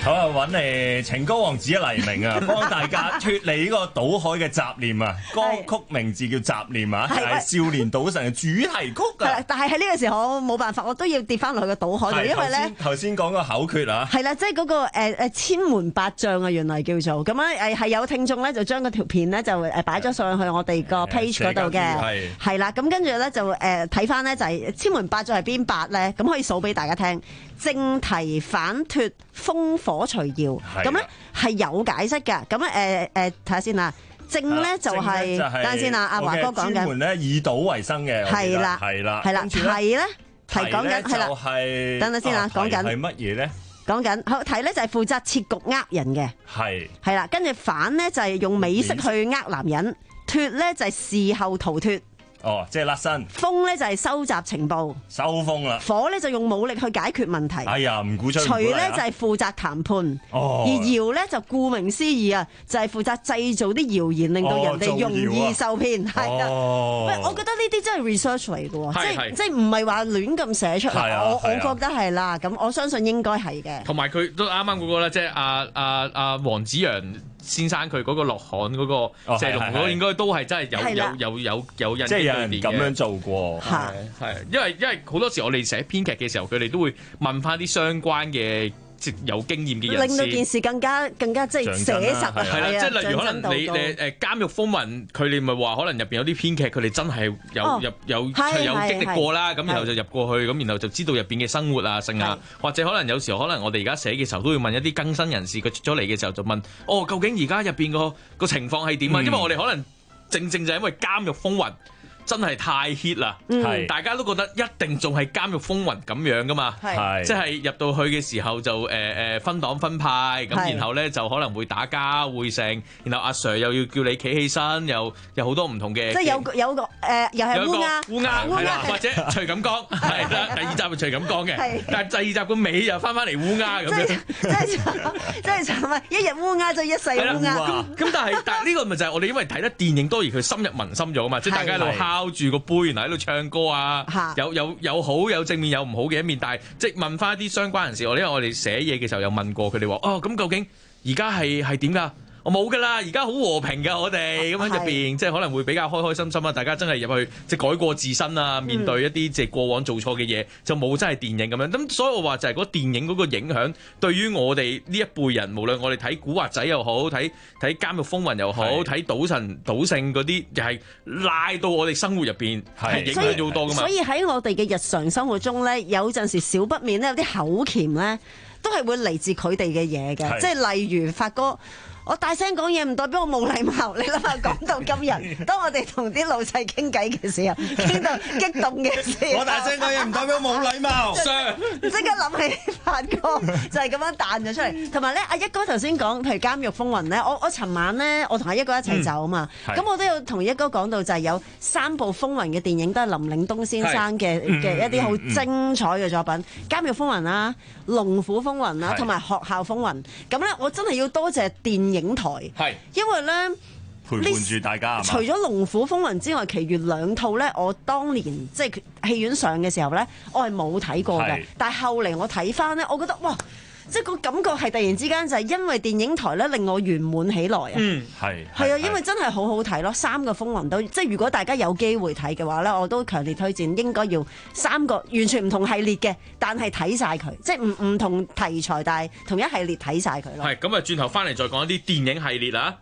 好啊，揾嚟情歌王子黎明啊，幫大家脱離呢個賭海嘅雜念啊！歌曲名字叫《雜念》啊，係《少年賭神》嘅主題曲㗎。 但係喺呢個時候我冇辦法，我都要跌翻落去個賭海度，因為咧頭先講個口訣啊， 係啦，即係嗰個誒誒千門百將啊，原來叫做咁樣誒，係有聽眾咧就將嗰條片咧就誒擺咗上去我哋個 page 嗰度嘅，係係啦，咁跟住咧就誒睇翻咧就係千門百將係邊八咧，咁可以數俾大家聽。正題反脫風火隨搖，咁咧係有解釋嘅。咁咧誒誒睇下先啦。正咧就係等陣先啦，阿華哥講緊。 專門咧以賭為生嘅， 係啦係啦， 係啦。題咧題講緊係啦，等陣先啦，講緊係乜嘢咧？ 講緊好題咧就係負責設局呃人嘅，係係啦。跟住反咧就係用美色去呃男人，脫咧就係事後逃脫。 哦，即係甩身。風咧就係收集情報， 收風啦。 火咧就用武力去解決問題。 哎呀，唔鼓吹。 徐咧就係負責談判。哦。而堯咧就顧名思義啊，就係負責製造啲謠言，令到人哋容易受騙。係啊。哦。喂，我覺得呢啲真係 research 嚟嘅喎，即係即係唔係話亂咁寫出嚟。我我覺得係啦，咁我相信應該係嘅。 同埋佢都啱啱嗰個咧，即係阿阿阿黃子揚先生佢嗰個落刊嗰個謝龍嗰個應該都係真係有有有有有印。 即係有人咁樣做過， 係係，因為因為好多時我哋寫編劇嘅時候，佢哋都會問翻啲相關嘅即有經驗嘅人士， 令到件事更加更加即係寫實啊！ 係啦，即係例如可能你你誒《監獄風雲》，佢哋咪話可能入邊有啲編劇，佢哋真係有入有有經歷過啦，咁然後就入過去，咁然後就知道入邊嘅生活啊、性啊，或者可能有時候可能我哋而家寫嘅時候，都會問一啲更新人士，佢出咗嚟嘅時候就問：哦，究竟而家入邊個個情況係點啊？因為我哋可能正正就係因為《監獄風雲》。真係太 hit 啦，嗯、大家都覺得一定仲係監獄風雲咁樣噶嘛，即係入到去嘅時候就誒誒、呃、分黨分派，咁然後咧就可能會打交會勝，然後阿 Sir 又要叫你企起身，又有好多唔同嘅， 即係有有個誒、呃、又係烏鴉烏鴉係啦，或者徐錦江係啦，第二集係徐錦江嘅，但係第二集個尾又翻翻嚟烏鴉咁樣， 即係即係慘啊！一日烏鴉就一世烏鴉。 咁但係但係呢個咪就係我哋因為睇得電影多而佢深入民心咗啊嘛，即係大家喺度敲住個杯，然後喺度唱歌啊，有有有好有正面有唔好嘅一面，但係即係問翻一啲相關人士，我因為我哋寫嘢嘅時候有問過佢哋話，哦咁究竟而家係係點㗎？我冇㗎啦，而家好和平㗎，我哋咁樣入邊，即係可能會比較開開心心啊！大家真係入去即係改過自身啊，面對一啲即係過往做錯嘅嘢，就冇真係電影咁樣。咁所以我話就係嗰電影嗰個影響，對於我哋呢一輩人，無論我哋睇古惑仔又好，睇睇監獄風雲又好，睇賭神賭聖嗰啲，又係賴到我哋生活入邊係影響咗好多㗎嘛。 所以喺我哋嘅日常生活中咧，有陣時少不免咧有啲口鉗咧，都係會嚟自佢哋嘅嘢嘅，即係例如發哥。我大聲講嘢唔代表我冇禮貌，你諗下講到今日，當我哋同啲老細傾偈嘅時候，傾到激動嘅時候， 我大聲講嘢唔代表冇禮貌。 即刻諗起發哥就係咁樣彈咗出嚟，同埋咧阿一哥頭先講，譬如監獄風雲咧，我我尋晚咧我同阿一哥一齊走啊嘛，咁、嗯、我都有同一哥講到就係有三部風雲嘅電影都係林嶺東先生嘅嘅一啲好精彩嘅作品，嗯嗯、監獄風雲啦、龍虎風雲啦，同埋學校風雲。咁咧我真係要多謝電影台，係，因為咧陪伴住大家。 除咗《龍虎風雲》之外，其餘兩套咧，我當年即係戲院上嘅時候咧，我係冇睇過嘅。但係後嚟我睇翻咧，我覺得哇！即係個感覺係突然之間就係因為電影台咧令我圓滿起來啊！嗯，係係啊，因為真係好好睇咯，三個風雲都即係如果大家有機會睇嘅話咧，我都強烈推薦，應該要三個完全唔同系列嘅，但係睇晒佢，即係唔唔同題材，但係同一系列睇晒佢咯。 係咁啊，轉頭翻嚟再講一啲電影系列啦。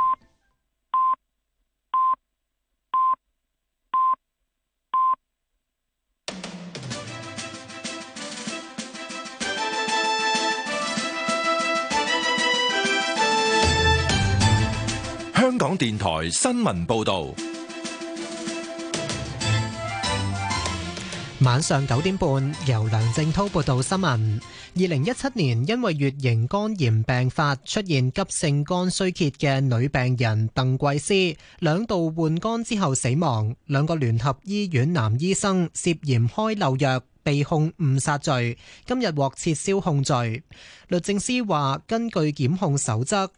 香港電台新聞報道， 晚上九點半由梁正濤報道新聞。二零一七年因為乙型肝炎病發出現急性肝衰竭嘅女病人鄧桂思，兩度換肝之後死亡。兩個聯合醫院男醫生涉嫌開漏藥，被控誤殺罪，今日獲撤銷控罪。律政司話，根據檢控守則，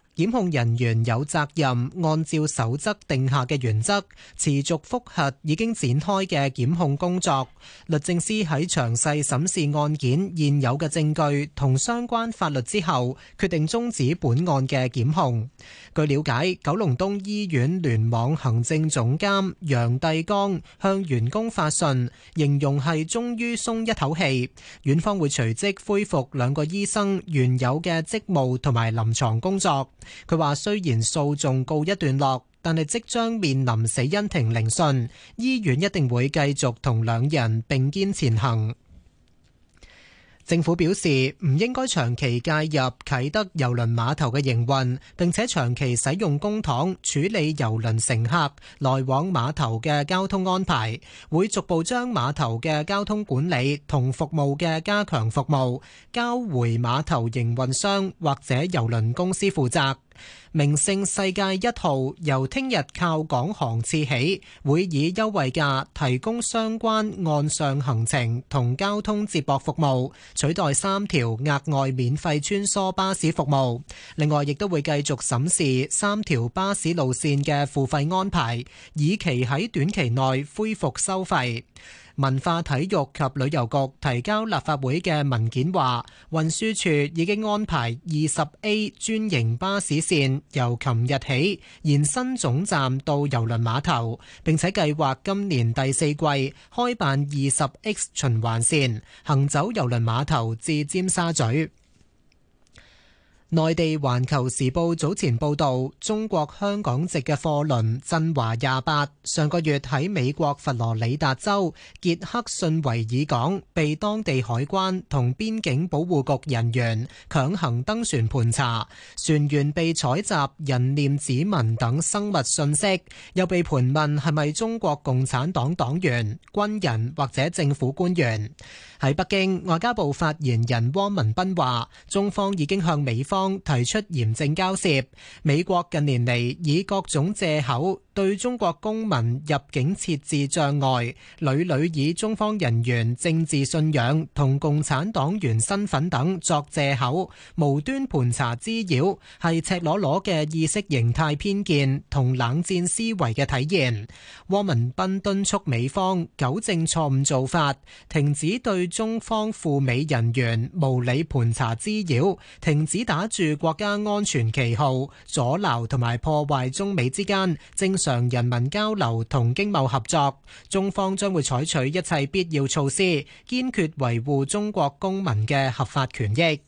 檢控人員有責任按照守則定下嘅原則，持續覆核已經展開嘅檢控工作。律政司喺詳細審視案件現有嘅證據同相關法律之後，決定終止本案嘅檢控。據了解，九龍東醫院聯網行政總監楊帝剛向員工發信，形容係終於鬆一口氣。院方會隨即恢復兩個醫生原有嘅職務同埋臨床工作。佢話雖然訴訟告一段落，但係即將面臨死因庭聆訊，醫院一定會繼續同兩人並肩前行。政府表示唔應該長期介入啟德郵輪碼頭嘅營運，並且長期使用公帑處理郵輪乘客來往碼頭嘅交通安排，會逐步將碼頭嘅交通管理同服務嘅加強服務交回碼頭營運商或者郵輪公司負責。名勝世界一號由聽日靠港航次起，會以優惠價提供相關岸上行程同交通接駁服務，取代三條額外免費穿梭巴士服務。另外，亦都會繼續審視三條巴士路線嘅付費安排，以期喺短期內恢復收費。文化體育及旅遊局提交立法會嘅文件話，運輸署已經安排二十 A 專營巴士線由琴日起延伸總站到郵輪碼頭，並且計劃今年第四季開辦二十 X 循環線，行走郵輪碼頭至尖沙咀。內地《環球時報》早前報導，中國香港籍嘅貨輪振華廿八上個月喺美國佛羅里達州傑克遜維爾港被當地海關同邊境保護局人員強行登船盤查，船員被採集人臉指紋等生物信息，又被盤問係咪中國共產黨黨員、軍人或者政府官員。喺北京，外交部發言人汪文斌話，中方已經向美方提出嚴正交涉。美國近年嚟以各種借口對中國公民入境設置障礙，屢屢以中方人員政治信仰同共產黨員身份等作借口，無端盤查滋擾，係赤裸裸嘅意識形態偏見同冷戰思維嘅體現。汪文斌敦促美方糾正錯誤做法，停止對中方赴美人員無理盤查滋擾，停止打住國家安全旗號阻撓同埋破壞中美之間正常人民交流同經貿合作。中方將會採取一切必要措施，堅決維護中國公民嘅合法權益。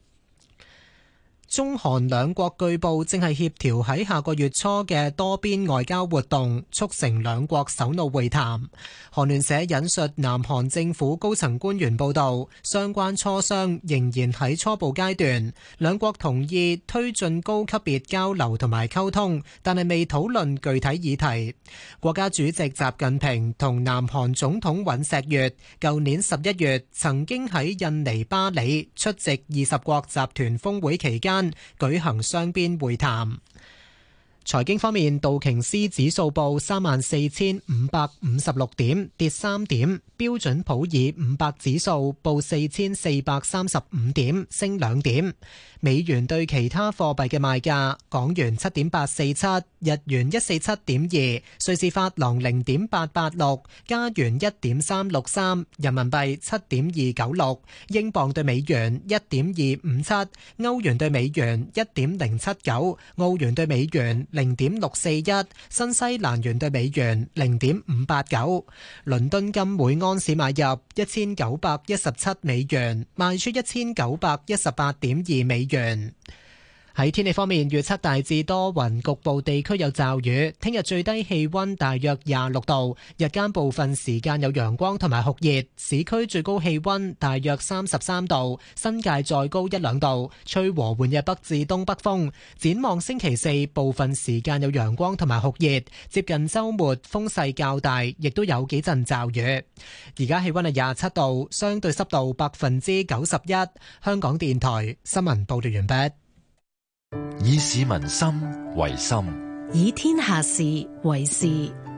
中韓兩國據報正係協調喺下個月初嘅多邊外交活動，促成兩國首腦會談。韓聯社引述南韓政府高層官員報道，相關磋商仍然喺初步階段，兩國同意推進高級別交流同埋溝通，但係未討論具體議題。國家主席習近平同南韓總統尹錫悅舊年十一月曾經喺印尼巴里出席二十國集團峰會期間舉行雙邊會談。財經方面，道瓊斯指數報三萬四千五百五十六點，跌三點；標準普爾五百指數報四千四百三十五點，升兩點。美元對其他貨幣嘅賣價：港元七點八四七，日元一四七點二，瑞士法郎零點八八六，加元一點三六三，人民幣七點二九六，英鎊對美元一點二五七，歐元對美元一點零七九，澳元對美元零點六四一，新西蘭元對美元零點五八九。倫敦金每安士買入一千九百一十七美元，賣出一千九百一十八點二美元。喺天氣方面，預測大致多雲，局部地區有驟雨。聽日最低氣溫大約廿六度，日間部分時間有陽光同埋酷熱，市區最高氣溫大約三十三度，新界再高一兩度，吹和緩嘅北至東北風。展望星期四，部分時間有陽光同埋酷熱，接近週末風勢較大，亦都有幾陣驟雨。而家氣溫係廿七度，相對濕度百分之九十一。香港電台新聞報道完畢。 以市民心為心， 以天下事為事。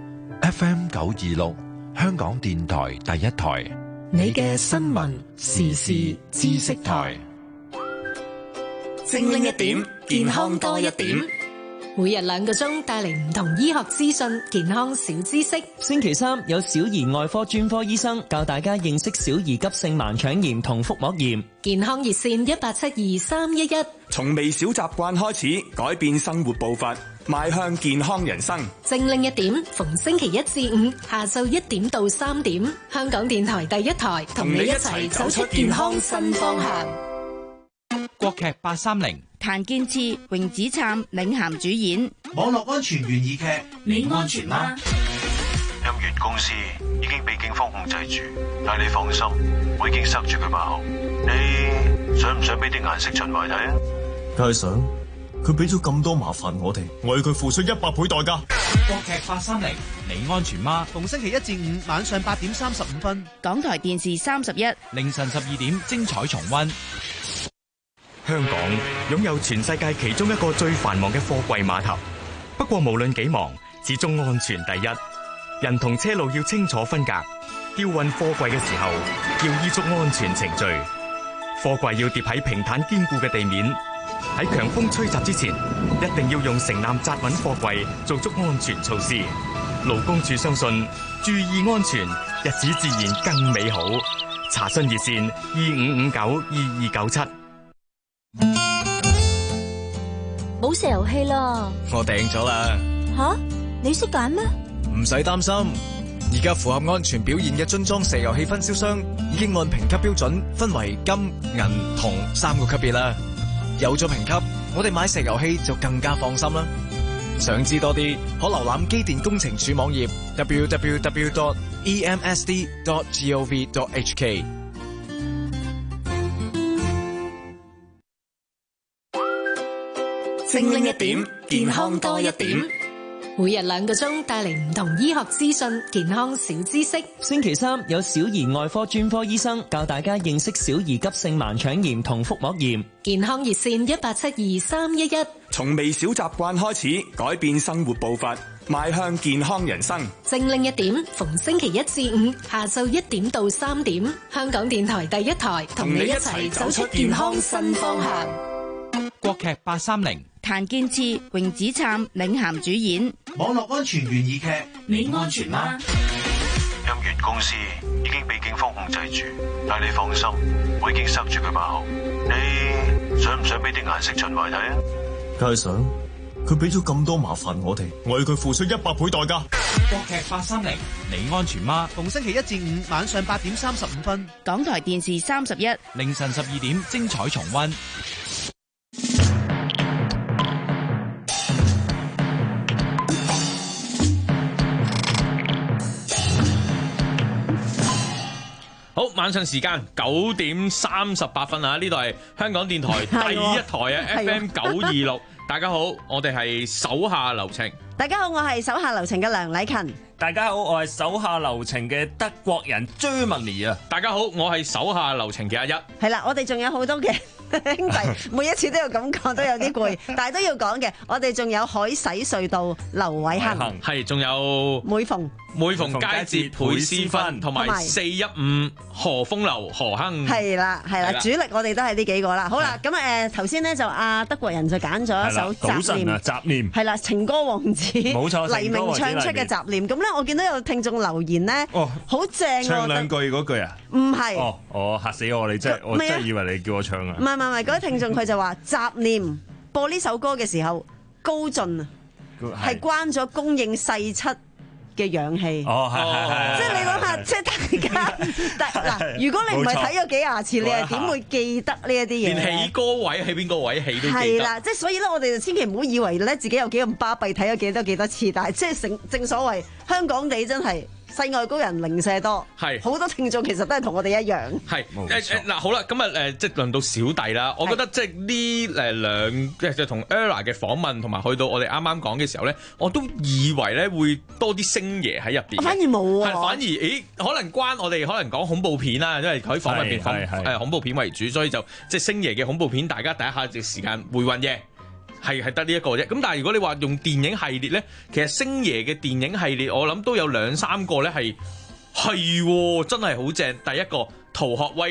F M 九二六，香港電台第一台， 你嘅新聞時事知識台， 精靈一點， 健康多一點。每日兩個鐘帶嚟唔同醫學資訊、健康小知識。 星期三有小兒外科專科醫生教大家認識小兒急性盲腸炎同腹膜炎。 健康熱線一八七二三一一。 從微小習慣開始，改變生活步伐，邁向健康人生。 精靈一點，逢星期一至五下晝一點到三點，香港電台第一台同你一齊走出健康新方向。 國劇八三零， 譚建次、榮子燦領銜主演。 網絡安全懸疑劇， 你安全嗎？ 音源公司已經被警方控制住，但係你放心，我已經塞住佢把口。你想唔想俾啲顏色秦淮睇啊？ 梗係想，佢俾咗咁多麻煩我哋，我要佢付出一百倍代價。 國劇八三零，你安全嗎？逢星期一至五晚上八點三十五分， 港台電視三十一， 凌晨十二點精彩重溫。 香港擁有全世界其中一個最繁忙嘅貨櫃碼頭，不過無論幾忙，始終安全第一。人同車路要清楚分隔，吊運貨櫃嘅時候要依足安全程序。貨櫃要疊喺平坦堅固嘅地面，喺強風吹襲之前，一定要用繩纜紮穩貨櫃，做足安全措施。勞工處相信，注意安全，日子自然更美好。查詢熱線二五五九二二九七。 冇石油氣啦！ 我訂咗啦。 吓，你識揀咩？ 唔使擔心，而家符合安全表現嘅樽裝石油氣分銷商已經按評級標準分為金、銀、銅三個級別啦。有咗評級，我哋買石油氣就更加放心啦。想知多啲，可瀏覽機電工程署網頁 double-u double-u double-u dot e m s d dot gov dot h k。 精靈一點，健康多一點。每日兩個鐘帶嚟唔同醫學資訊、健康小知識。 星期三有小兒外科專科醫生教大家認識小兒急性盲腸炎同腹膜炎。 健康熱線一八七二三一一。 從微小習慣開始，改變生活步伐，邁向健康人生。 精靈一點，逢星期一至五下晝一點到三點，香港電台第一台同你一齊走出健康新方向。 國劇八三零， 譚建次、榮子燦領銜主演。 網絡安全懸疑劇， 你安全嗎？ 音源公司已經被警方控制住，但係你放心，我已經塞住佢把口。你想唔想俾啲顏色秦淮睇啊？ 梗係想，佢俾咗咁多麻煩我哋，我要佢付出一百倍代價。 國劇八三零，你安全嗎？逢星期一至五晚上八點三十五分， 港台電視三十一， 凌晨十二點精彩重溫。 好，晚上時間九點三十八分啊！呢度係香港電台第一台啊，F M 九二六。大家好，我哋係手下留情。 大家好，我係手下留情嘅梁禮勤。 大家好，我係手下留情嘅德國人 Germany 啊！ 大家好，我係手下留情嘅阿一。 係啦，我哋仲有好多嘅兄弟，每一次都要咁講，都有啲攰，但係都要講嘅。我哋仲有海洗隧道劉偉恒， 係仲有每逢每逢佳節倍思芬，同埋四一五何風流何亨。 係啦係啦，主力我哋都係呢幾個啦。好啦，咁誒頭先咧就阿德國人就揀咗一首雜念， 雜念係啦，情歌王子， 冇錯， 黎明唱出嘅雜念。咁咧我見到有聽眾留言咧，哦，好正喎， 唱兩句嗰句啊？ 唔係， 哦，我嚇死我！你真係我真係以為你叫我唱啊！ 唔係唔係，嗰位聽眾佢就話雜念播呢首歌嘅時候高進啊，係關咗供應世七嘅氧氣。 哦，係係係， 即係你諗下，即係大家，但嗱，如果你唔係睇咗幾廿次，你係點會記得呢一啲嘢？ 連起歌位喺邊個位起都記得。 係啦，即係所以咧，我哋就千祈唔好以為咧自己有幾咁巴閉，睇咗幾多幾多次，但係即係正正所謂香港地真係。世外高人零舍多，係好多聽眾其實都係同我哋一樣。 係誒誒嗱，好啦，咁啊誒，即係輪到小弟啦。我覺得即係呢誒兩即係同 Ella 嘅訪問，同埋去到我哋啱啱講嘅時候咧，我都以為咧會多啲星爺喺入邊。 反而冇啊， 係反而誒，可能關我哋可能講恐怖片啦，因為佢訪問入邊訪誒恐怖片為主，所以就即係星爺嘅恐怖片，大家第一下嘅時間會混嘅。係係得呢一個啫，咁但係如果你話用電影系列咧，其實星爺嘅電影系列我諗都有兩三個咧係係真係好正。第一個《逃學威龍》，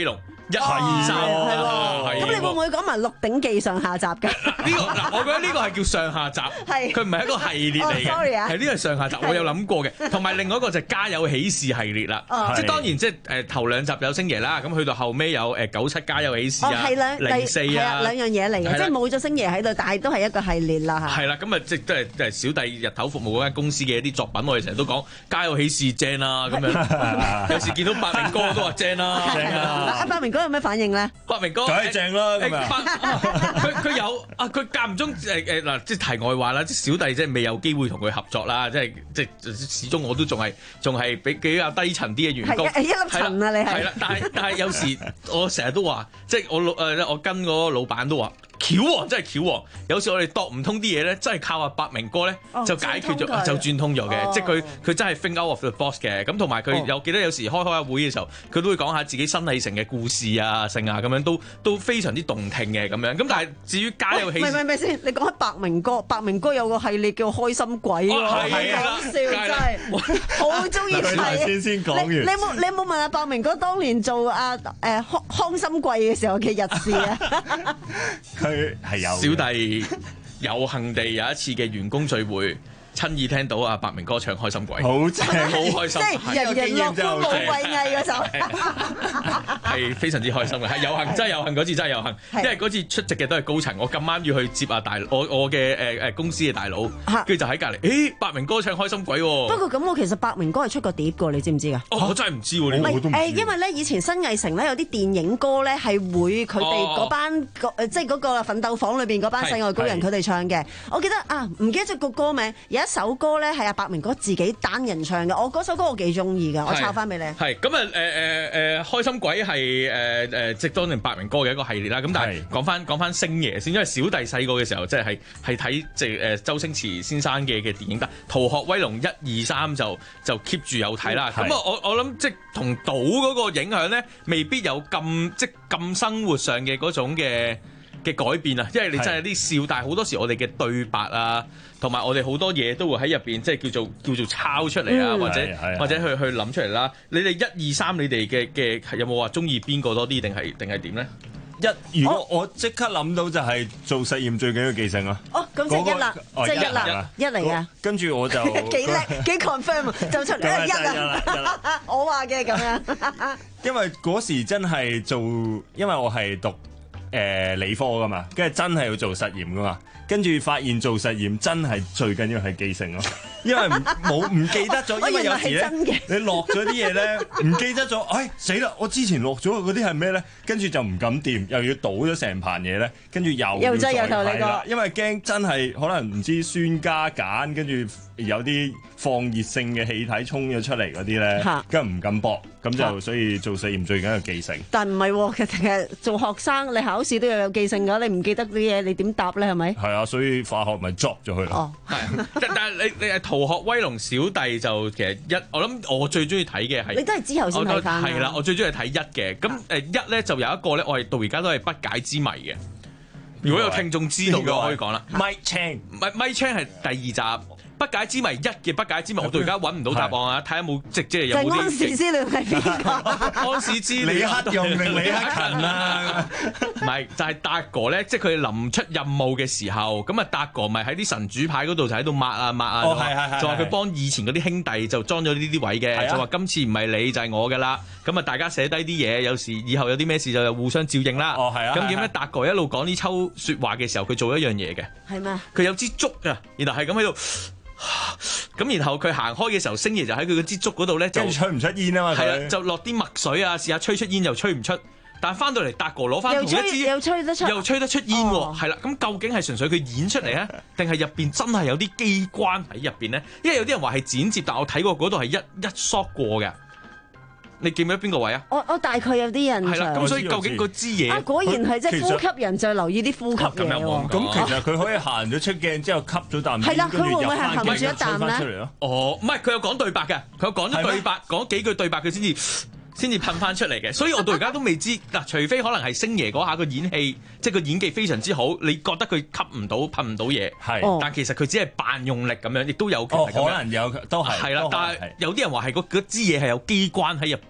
一二三， 係喎。咁你會唔會講埋《鹿鼎記》上下集㗎？ 呢個嗱，我覺得呢個係叫上下集，佢唔係一個系列嚟嘅，係呢個係上下集，我有諗過嘅。同埋另外一個就係家有喜事系列啦，即係當然即係誒頭兩集有星爺啦，咁去到後尾有誒九七家有喜事啊，零四啊， 兩樣嘢嚟嘅，即係冇咗星爺喺度，但係都係一個系列啦嚇。 係啦，咁啊即係都係即係小弟日頭服務嗰間公司嘅一啲作品，我哋成日都講家有喜事正啊咁樣，有時見到百明哥都話正啦，正啊！ 阿百明哥有咩反應咧？ 百明哥梗係正啦咁啊！ 佢佢有啊，佢間唔中誒誒嗱，即係題外話啦，即係小弟即係未有機會同佢合作啦，即係即係始終我都仲係仲係比比較低層啲嘅員工， 係一粒塵啊！你係係啦，但係但係有時我成日都話，即係我老誒我跟嗰個老闆都話。巧喎，真係巧喎！有時我哋度唔通啲嘢咧，真係靠阿百明哥咧就解決咗，就轉通咗嘅。即係佢佢真係 think out of the box 嘅。咁同埋佢有記得有時開開下會嘅時候，佢都會講下自己新藝城嘅故事啊、性啊咁樣，都都非常之動聽嘅咁樣。咁但係至於家有喜事， 唔係唔係先，你講開百明哥，百明哥有個系列叫開心鬼喎，講笑真係好中意睇。 先先講完， 你有冇你有冇問阿百明哥當年做阿誒康康心貴嘅時候嘅日事啊？ 佢係有小弟有幸地有一次嘅員工聚會，親耳聽到阿百明哥唱《開心鬼》， 好正， 好開心， 即係人人樂觀冇閉翳嗰首， 係非常之開心嘅，係有幸，真係有幸嗰次真係有幸，因為嗰次出席嘅都係高層，我咁啱要去接阿大我我嘅誒誒公司嘅大佬，跟住就喺隔離，誒百明哥唱《開心鬼》喎。 不過咁，我其實百明哥係出過碟嘅，你知唔知㗎？ 哦，我真係唔知喎，呢個我都唔知。 誒，因為咧以前新藝城咧有啲電影歌咧係會佢哋嗰班誒即係嗰個奮鬥房裏邊嗰班世外高人佢哋唱嘅。我記得啊，唔記得咗個歌名，有一首歌咧係阿百明哥自己單人唱嘅。我嗰首歌我幾中意㗎，我抄翻俾你。 係咁啊誒誒誒，開心鬼係誒誒，即係當年百明哥嘅一個系列啦。咁但係講翻講翻星爺先，因為小弟細個嘅時候即係係係睇即係誒周星馳先生嘅嘅電影，但《逃學威龍》一二三就就 keep 住有睇啦。咁啊，我我諗即係同賭嗰個影響咧，未必有咁即係咁生活上嘅嗰種嘅嘅改變啊。因為你真係啲笑，但係好多時我哋嘅對白啊，同埋我哋好多嘢都會喺入邊即係叫做叫做抄出嚟啊，或者或者去去諗出嚟啦。你哋一二三，你哋嘅嘅有冇話中意邊個多啲，定係定係點咧？ 一，如果我即刻諗到就係做實驗最緊要記性啊！ 哦，咁即係一啦，即係一啦，一嚟啊！ 跟住我就幾叻幾 confirm 就出嚟一啊！我話嘅咁樣， 因為嗰時真係做，因為我係讀誒理科噶嘛，跟住真係要做實驗噶嘛，跟住發現做實驗真係最緊要係記性咯。因為冇唔記得咗，因為有時咧你落咗啲嘢咧唔記得咗，哎死啦！我之前落咗嗰啲係咩咧？跟住就唔敢掂，又要倒咗成盤嘢咧，跟住又又再由頭嚟過， 因為驚真係可能唔知酸加鹼，跟住有啲放熱性嘅氣體衝咗出嚟嗰啲咧，跟住唔敢搏，咁就所以做實驗最緊要記性。 但唔係喎，其實做學生你考試都要有記性㗎，你唔記得啲嘢你點答咧？係咪？ 係啊，所以化學咪 drop 咗佢咯。 哦， 係，但係你你係逃學威龍小弟就其實一，我諗我最中意睇嘅係你都係之後先睇翻。 係啦，我最中意睇一嘅，咁誒一咧就有一個咧，我係到而家都係不解之謎嘅。如果有聽眾知道嘅，我可以講啦。 Mike Chang， 唔係 Mike Chang係第二集。不解之謎一嘅不解之謎，我到而家揾唔到答案啊！睇下有冇即即係有冇啲。 安史之亂係邊個？ 安史之亂李克用定李克勤啊？ 唔係，就係達哥咧，即係佢臨出任務嘅時候，咁啊達哥咪喺啲神主牌嗰度就喺度抹啊抹啊，就話佢幫以前嗰啲兄弟就裝咗呢啲位嘅，就話今次唔係你就係我㗎啦。咁啊大家寫低啲嘢，有時以後有啲咩事就互相照應啦。 哦，係啊。 咁點咧？達哥一路講呢抽説話嘅時候，佢做一樣嘢嘅。 係咩？ 佢有支竹啊，然後係咁喺度。咁然後佢行開嘅時候，星爺就喺佢嗰支竹嗰度咧，就吹唔出煙啊嘛， 係啦，就落啲墨水啊，試下吹出煙又吹唔出，但係翻到嚟達哥攞翻同一支， 又吹得出， 又吹得出煙喎，係啦、哦，咁究竟係純粹佢演出嚟啊，定係入邊真係有啲機關喺入邊咧？因為有啲人話係剪接，但我睇過嗰度係一一縮過嘅。你記唔記得邊個位啊？ 我我大概有啲印象。 係啦，咁所以究竟嗰支嘢啊，果然係即係呼吸人就留意啲呼吸嘢喎。 咁其實佢可以行咗出鏡之後吸咗啖煙， 係啦，佢會唔會係含含住一啖咧？ 哦，唔係，佢有講對白嘅，佢有講咗對白，講幾句對白佢先至。先至噴翻出嚟嘅，所以我到而家都未知嗱，除非可能係星爺嗰下個演戲，即係個演技非常之好，你覺得佢吸唔到、噴唔到嘢，係，哦、但其實佢只係扮用力咁樣，亦都有、哦、可能有都係， 係啦，但係有啲人話係嗰支嘢係有機關喺入邊，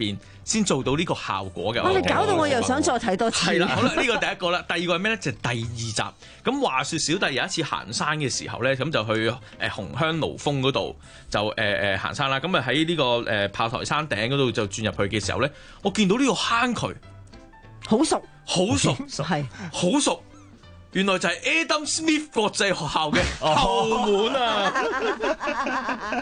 先做到呢個效果嘅。 哇！你搞到我又想再睇多次。 係啦，好啦，呢個第一個啦，第二個係咩咧？就係第二集。咁話說小弟有一次行山嘅時候咧，咁就去誒紅香爐峰嗰度就誒誒行山啦。咁啊喺呢個誒炮台山頂嗰度就轉入去嘅時候咧，我見到呢個坑渠好熟， 好熟， 係好熟。原來就係 Adam Smith 國際學校嘅後門啊！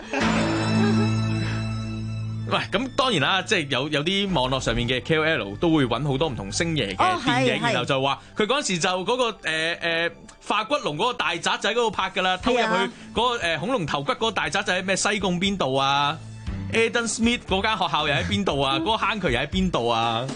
喂，咁當然啦，即係有有啲網絡上面嘅 K O L 都會揾好多唔同星爺嘅電影，然後就話佢嗰陣時就嗰、嗰個誒誒、呃呃、化骨龍嗰個大宅就喺嗰度拍㗎啦，偷入去嗰、嗰個、呃、恐龍頭骨嗰個大宅就喺咩西貢邊度啊 ？Adam Smith 嗰間學校又喺邊度啊？嗰、嗰個坑渠又喺邊度啊？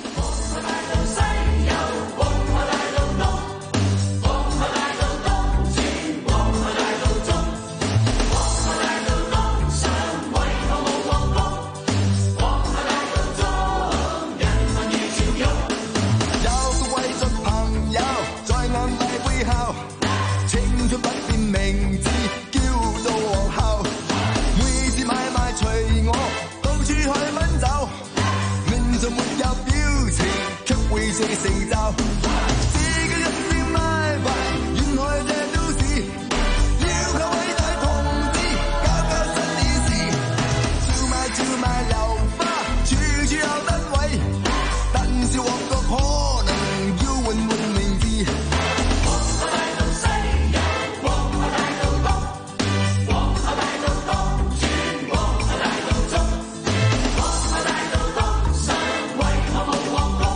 四成就，自己一聲拜拜，原來這都市要靠偉大同志搞搞新意思，照賣照賣流花，處處有單位，但是旺角可能要換換名字。皇后大道西有皇后大道東，皇后大道東轉皇后大道中，皇后大道東上為何冇皇宮？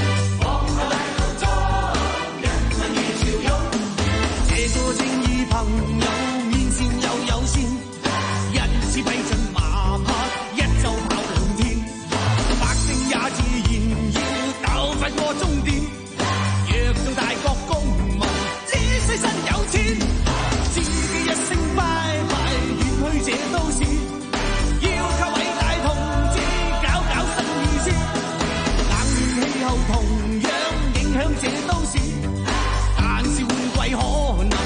朋友面前又有線，人事批准麻拍，一周跑兩天，百姓也自然要鬥快過終點。若到大國公民，只需身有錢，自己一聲拜拜，遠去這都市，要靠偉大同志搞搞新意思。冷暖氣候同樣影響這都市，但是換季可能。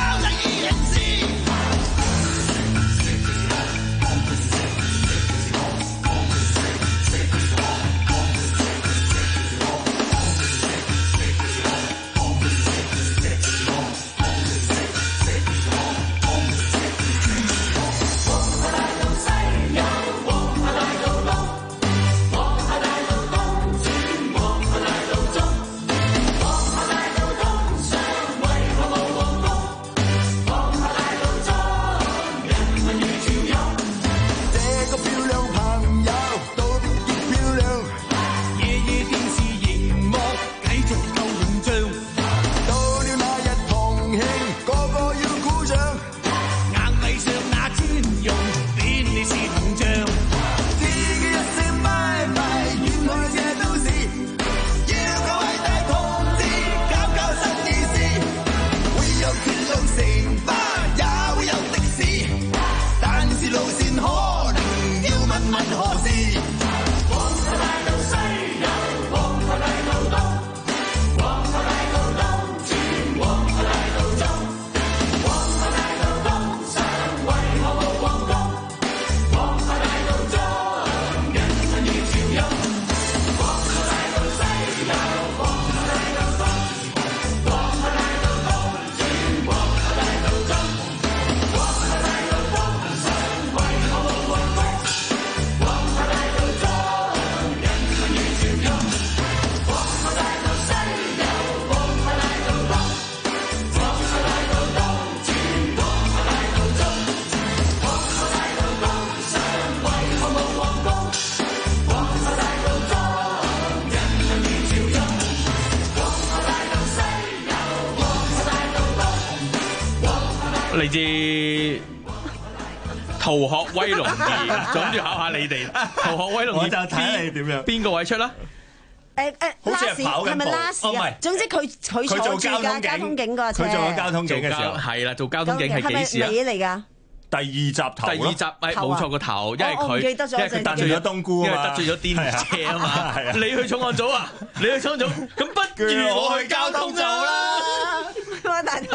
嚟自逃學威龍二，諗住考下你哋逃學威龍二， 我就睇你點樣。 邊個位出啦？ 誒誒， 好似係跑緊步， 係咪拉屎啊？總之佢佢坐住架交通警嗰架車， 佢做咗交通警嘅時候， 係啦，做交通警係幾時啊？ 係咪尾嚟㗎？ 第二集頭咯， 第二集誒冇錯個頭，因為佢因為佢得罪咗冬菇因為得罪咗電車啊嘛。你去重案組啊？你去重案組，咁不如我去交通組啦。 我大頭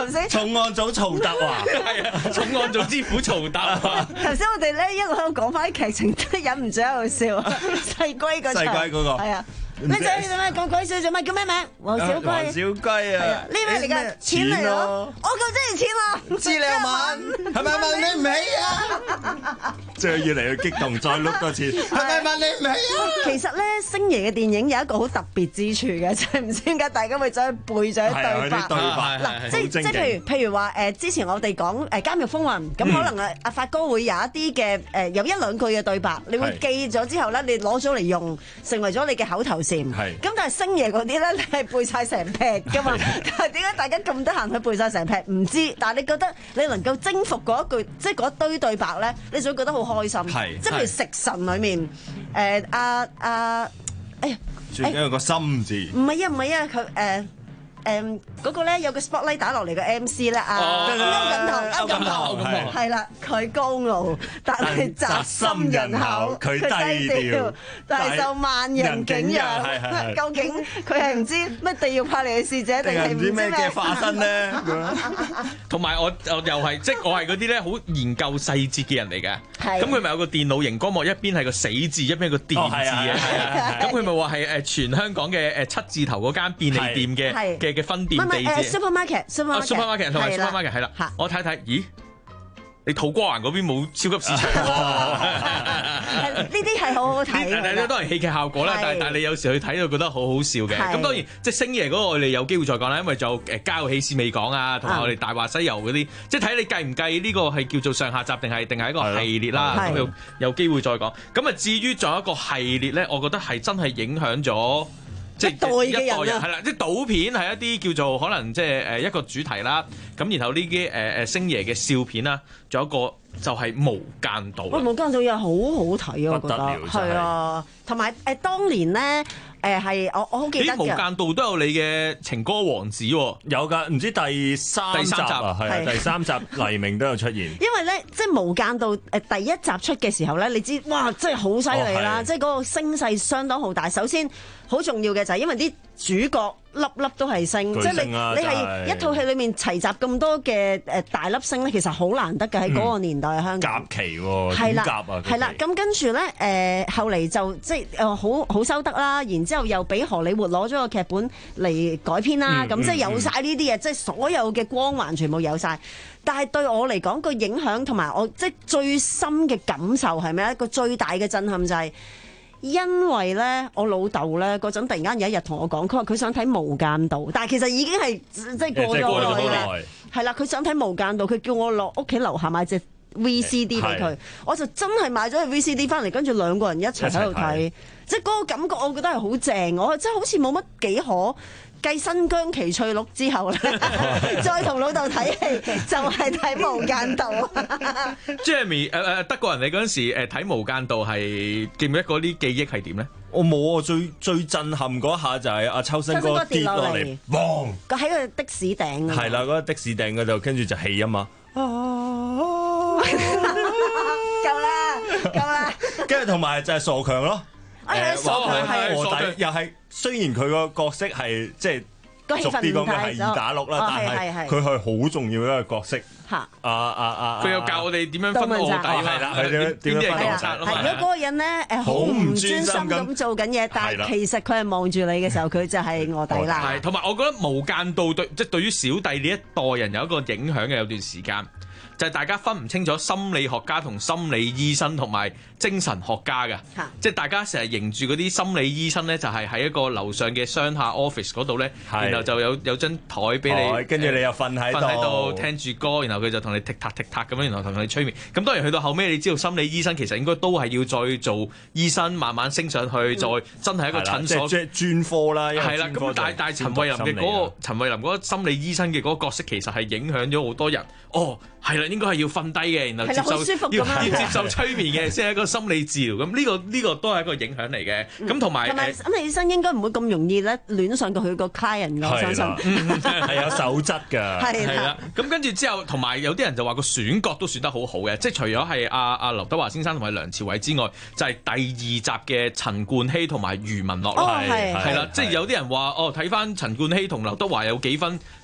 頭先重案組曹德華， 係啊，重案組之父曹德華。 頭先我哋咧一路喺度講翻啲劇情，真係忍唔住喺度笑。細龜嗰場， 細龜嗰個係啊。咩仔做咩講鬼笑做咩？叫咩名？黃小龜。 黃小龜啊！ 呢咩嚟㗎？錢嚟咯！我夠真係錢啦！ 唔知你又問，係咪問你唔起啊？即係越嚟越激動，再碌多次，係咪問你唔起啊？ 其實咧，星爺嘅電影有一個好特別之處嘅，就係唔知點解大家會走去背咗啲對白。嗱，即即係譬如譬如話誒，之前我哋講誒《監獄風雲》，咁可能啊阿發哥會有一啲嘅誒有一兩句嘅對白，你會記咗之後咧，你攞咗嚟用，成為咗你嘅口頭禪。咁但係星爺嗰啲咧，你係背晒成劈㗎嘛？但係點解大家咁得閒去背晒成劈？唔知，但係你覺得你能夠征服嗰一句，即係嗰堆對白咧，你就會覺得好開心。即係譬如食神裏面，誒阿阿，哎呀， 最緊要個心字。 唔係啊，唔係啊，佢誒。誒嗰個咧有個 spotlight 打落嚟嘅 M C 咧啊，歐錦棠，歐錦棠係啦，佢高傲，但係宅心仁厚，佢低調，但係受萬人景仰。究竟佢係唔知咩地獄派嚟嘅使者，定係唔知咩嘅化身咧？ 同埋我我又係即係我係嗰啲咧好研究細節嘅人嚟嘅。咁佢咪有個電腦熒光幕，一邊係個死字，一邊係個電字嘅。咁佢咪話係誒全香港嘅誒七字頭嗰間便利店嘅嘅。嘅分店地址 ，supermarket，supermarket 同埋 supermarket 係啦，我睇睇，咦？你土瓜灣嗰邊冇超級市場喎？ 呢啲係好好睇嘅， 呢都係戲劇效果啦。但係但係你有時去睇就覺得好好笑嘅。咁當然即係星爺嗰個我哋有機會再講啦，因為就誒家有喜事未講啊，同埋我哋大話西遊嗰啲，即係睇你計唔計呢個係叫做上下集定係定係一個系列啦。咁有有機會再講。咁啊至於仲有一個系列咧，我覺得係真係影響咗。即係一代人係啦，即係賭片係一啲叫做可能即係誒一個主題啦。咁然後呢啲誒誒星爺嘅笑片啦，仲有一個就係《無間道》。 哇，《無間道》又好好睇啊，我覺得係啊。同埋誒當年咧誒係我我好記得嘅，《 無間道》都有你嘅情歌王子喎， 有㗎，唔知第三集啊，係啊，第三集黎明都有出現。 因為咧，即係《無間道》誒第一集出嘅時候咧，你知哇，真係好犀利啦！即係嗰個聲勢相當浩大。首先好重要嘅就係因為啲主角粒粒都係星，即係你你係一套戲裏面齊集咁多嘅誒大粒星咧，其實好難得嘅喺嗰個年代香港。 夾期喎， 係啦， 夾啊， 係啦。咁跟住咧誒後嚟就即係誒好好收得啦，然之後又俾荷里活攞咗個劇本嚟改編啦，咁即係有晒呢啲嘢，即係所有嘅光環全部有晒。但係對我嚟講個影響同埋我即係最深嘅感受係咩咧？個最大嘅震撼就係。因為咧，我老豆咧嗰陣突然間有一日同我講，佢話佢想睇《無間道》，但係其實已經係即係過咗好耐。係啦，佢想睇《無間道》，佢叫我落屋企樓下買隻 V C D 俾佢，我就真係買咗隻 V C D 翻嚟，跟住兩個人一齊喺度睇，即係嗰個感覺，我覺得係好正。我真係好似冇乜幾可。繼新疆奇趣錄之後咧，再同老豆睇戲就係睇《無間道》。 Jeremy 誒誒德國人，你嗰陣時誒睇《無間道》係記唔記得嗰啲記憶係點咧？ 我冇啊！最最震撼嗰下就係阿秋生哥跌落嚟，砰！ 佢喺個的士頂啊！ 係啦，嗰個的士頂嗰度，跟住就氣啊嘛。 夠啦，夠啦！ 跟住同埋就係傻強咯。 誒，傻強係臥底，又係雖然佢個角色係即係俗啲講嘅係二打六啦，但係佢係好重要一個角色。嚇！啊啊啊！ 佢又教我哋點樣分臥底，係啦，係點點樣分責咯。 係如果嗰個人咧誒好唔專心咁做緊嘢，但係其實佢係望住你嘅時候，佢就係臥底啦。 係，同埋我覺得《無間道》對即係對於小弟呢一代人有一個影響嘅有段時間。就係大家分唔清楚心理學家同心理醫生同埋精神學家嘅，即係大家成日認住嗰啲心理醫生咧，就係喺一個樓上嘅商廈 office 嗰度咧，然後就有有張台俾你， 跟住你又瞓喺度， 瞓喺度聽住歌，然後佢就同你踢踏踢踏咁樣，然後同你催眠。咁當然去到後尾，你知道心理醫生其實應該都係要再做醫生，慢慢升上去，嗯、再真係一個診所， 即係專科啦。 係啦，咁但係但係陳慧琳嘅嗰個陳慧琳嗰個心理醫生嘅嗰個角色，其實係影響咗好多人。哦，係啦，應該係要瞓低嘅，然後接受要要接受催眠嘅，先係一個心理治療。咁呢個呢個都係一個影響嚟嘅。咁同埋， 同埋心理醫生應該唔會咁容易咧戀上過佢個 client 嘅，我相信係有守則㗎。 係啦，咁跟住之後，同埋有啲人就話個選角都選得好好嘅，即係除咗係阿阿劉德華先生同埋梁朝偉之外，就係第二集嘅陳冠希同埋余文樂啦。係係啦，即係有啲人話哦，睇翻陳冠希同劉德華有幾分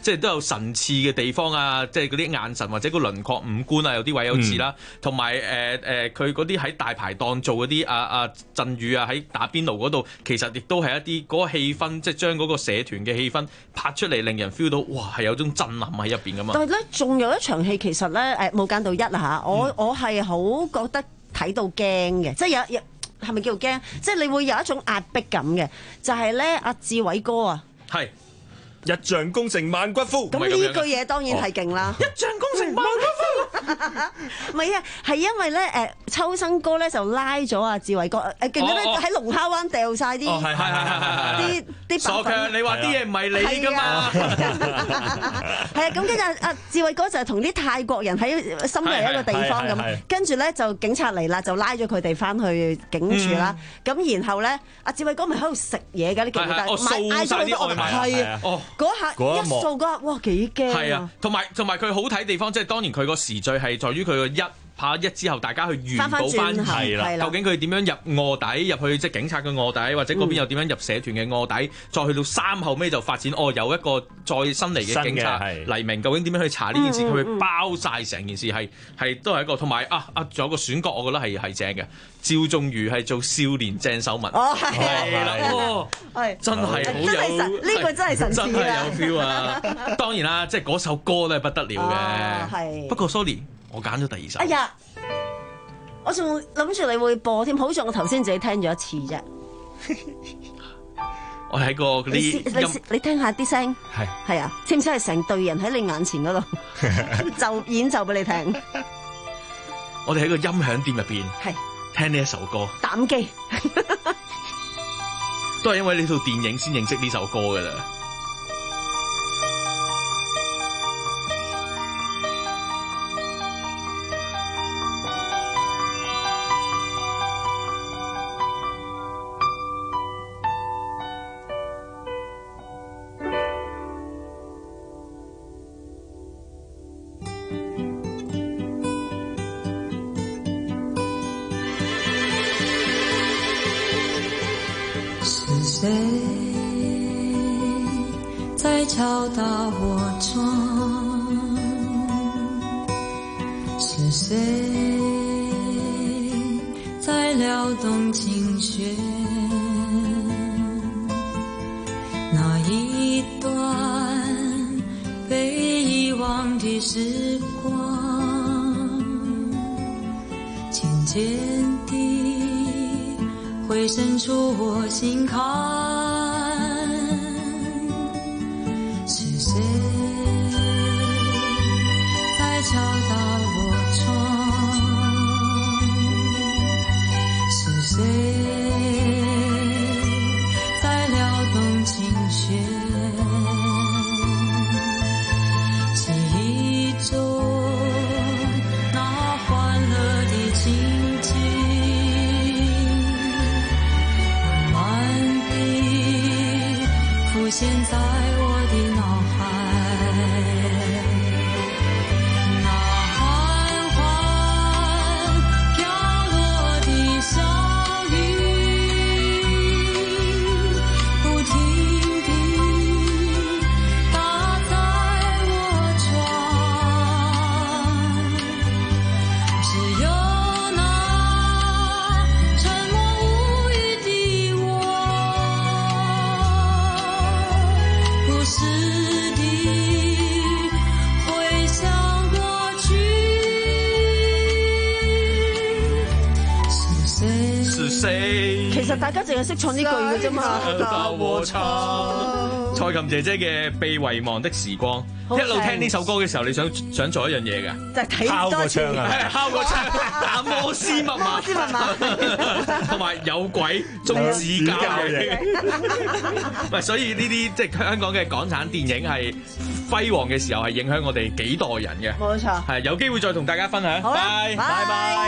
即係都有神似嘅地方啊，即係嗰啲眼神或者個輪廓五官啊，有啲位有似啦，同埋誒誒佢嗰啲喺大排檔做嗰啲啊啊鎮宇啊喺打邊爐嗰度，其實亦都係一啲嗰個氣氛，即係將嗰個社團嘅氣氛拍出嚟，令人 feel 到哇係有種震撼喺入邊噶嘛。 但係咧，仲有一場戲其實咧誒無間道一啊嚇，我、嗯、我係好覺得睇到驚嘅，即係有有係咪叫做驚？即係你會有一種壓迫感嘅，就係咧阿志偉哥啊， 係。 一將功成萬骨枯， 咁呢句嘢當然係勁啦！ 一將功成萬骨枯，唔係啊，係因為咧誒，秋生哥咧就拉咗阿志偉哥誒，記唔記得喺龍蝦灣掉晒啲係係係啲啲傻強，你話啲嘢唔係你㗎嘛？ 係啊，咁跟住阿阿志偉哥就同啲泰國人喺深入一個地方咁，跟住咧就警察嚟啦，就拉咗佢哋翻去警署啦。咁然後咧，阿志偉哥咪喺度食嘢㗎，你記唔記得？ 嗌咗好多外賣， 係啊，嗰下一掃嗰下，哇幾驚！ 係啊，同埋同埋佢好睇地方，即係當然佢個時序係在於佢個一拍一之後，大家去預補翻係啦。究竟佢點樣入臥底，入去即係警察嘅臥底，或者嗰邊又點樣入社團嘅臥底，嗯、再去到三後尾就發展哦，有一個再新嚟嘅警察黎明，究竟點樣去查呢件事？佢會、嗯、包晒成件事係係都係一個，同埋啊啊，仲有個選角，我覺得係係正嘅。趙仲如係做少年鄭秀文， 哦係啦，哦係真係好有呢個真係神似真係有 feel 啊！當然啦，即係嗰首歌咧不得了嘅，係不過 sorry， 我揀咗第二首。 哎呀，我仲諗住你會播添，好在我頭先自己聽咗一次啫。 我睇過嗰啲音，你聽下啲聲，係係啊，似唔似係成隊人喺你眼前嗰度就演奏俾你聽？ 我哋喺個音響店入邊， 係。 聽呢一首歌， 膽機都係因為呢套電影先認識呢首歌㗎啦。 誰在敲打我窗？是誰在撩動琴弦？那一段被遺忘的時光，漸漸地會滲出我心坎。是誰在敲打我窗？是誰在撩動琴弦？記憶中那歡樂的情景，慢慢地浮現在我的腦海。 其實大家淨係識唱呢句嘅啫嘛。 蔡琴姐姐嘅《被遺忘的時光》，一路聽呢首歌嘅時候，你想想做一樣嘢㗎？ 就睇敲個窗啊！敲個窗，打摩斯密碼， 摩斯密碼， 同埋有鬼中指教嘅。唔係，所以呢啲即係香港嘅港產電影係輝煌嘅時候，係影響我哋幾代人嘅。 冇錯， 係有機會再同大家分享。 好啦，拜拜。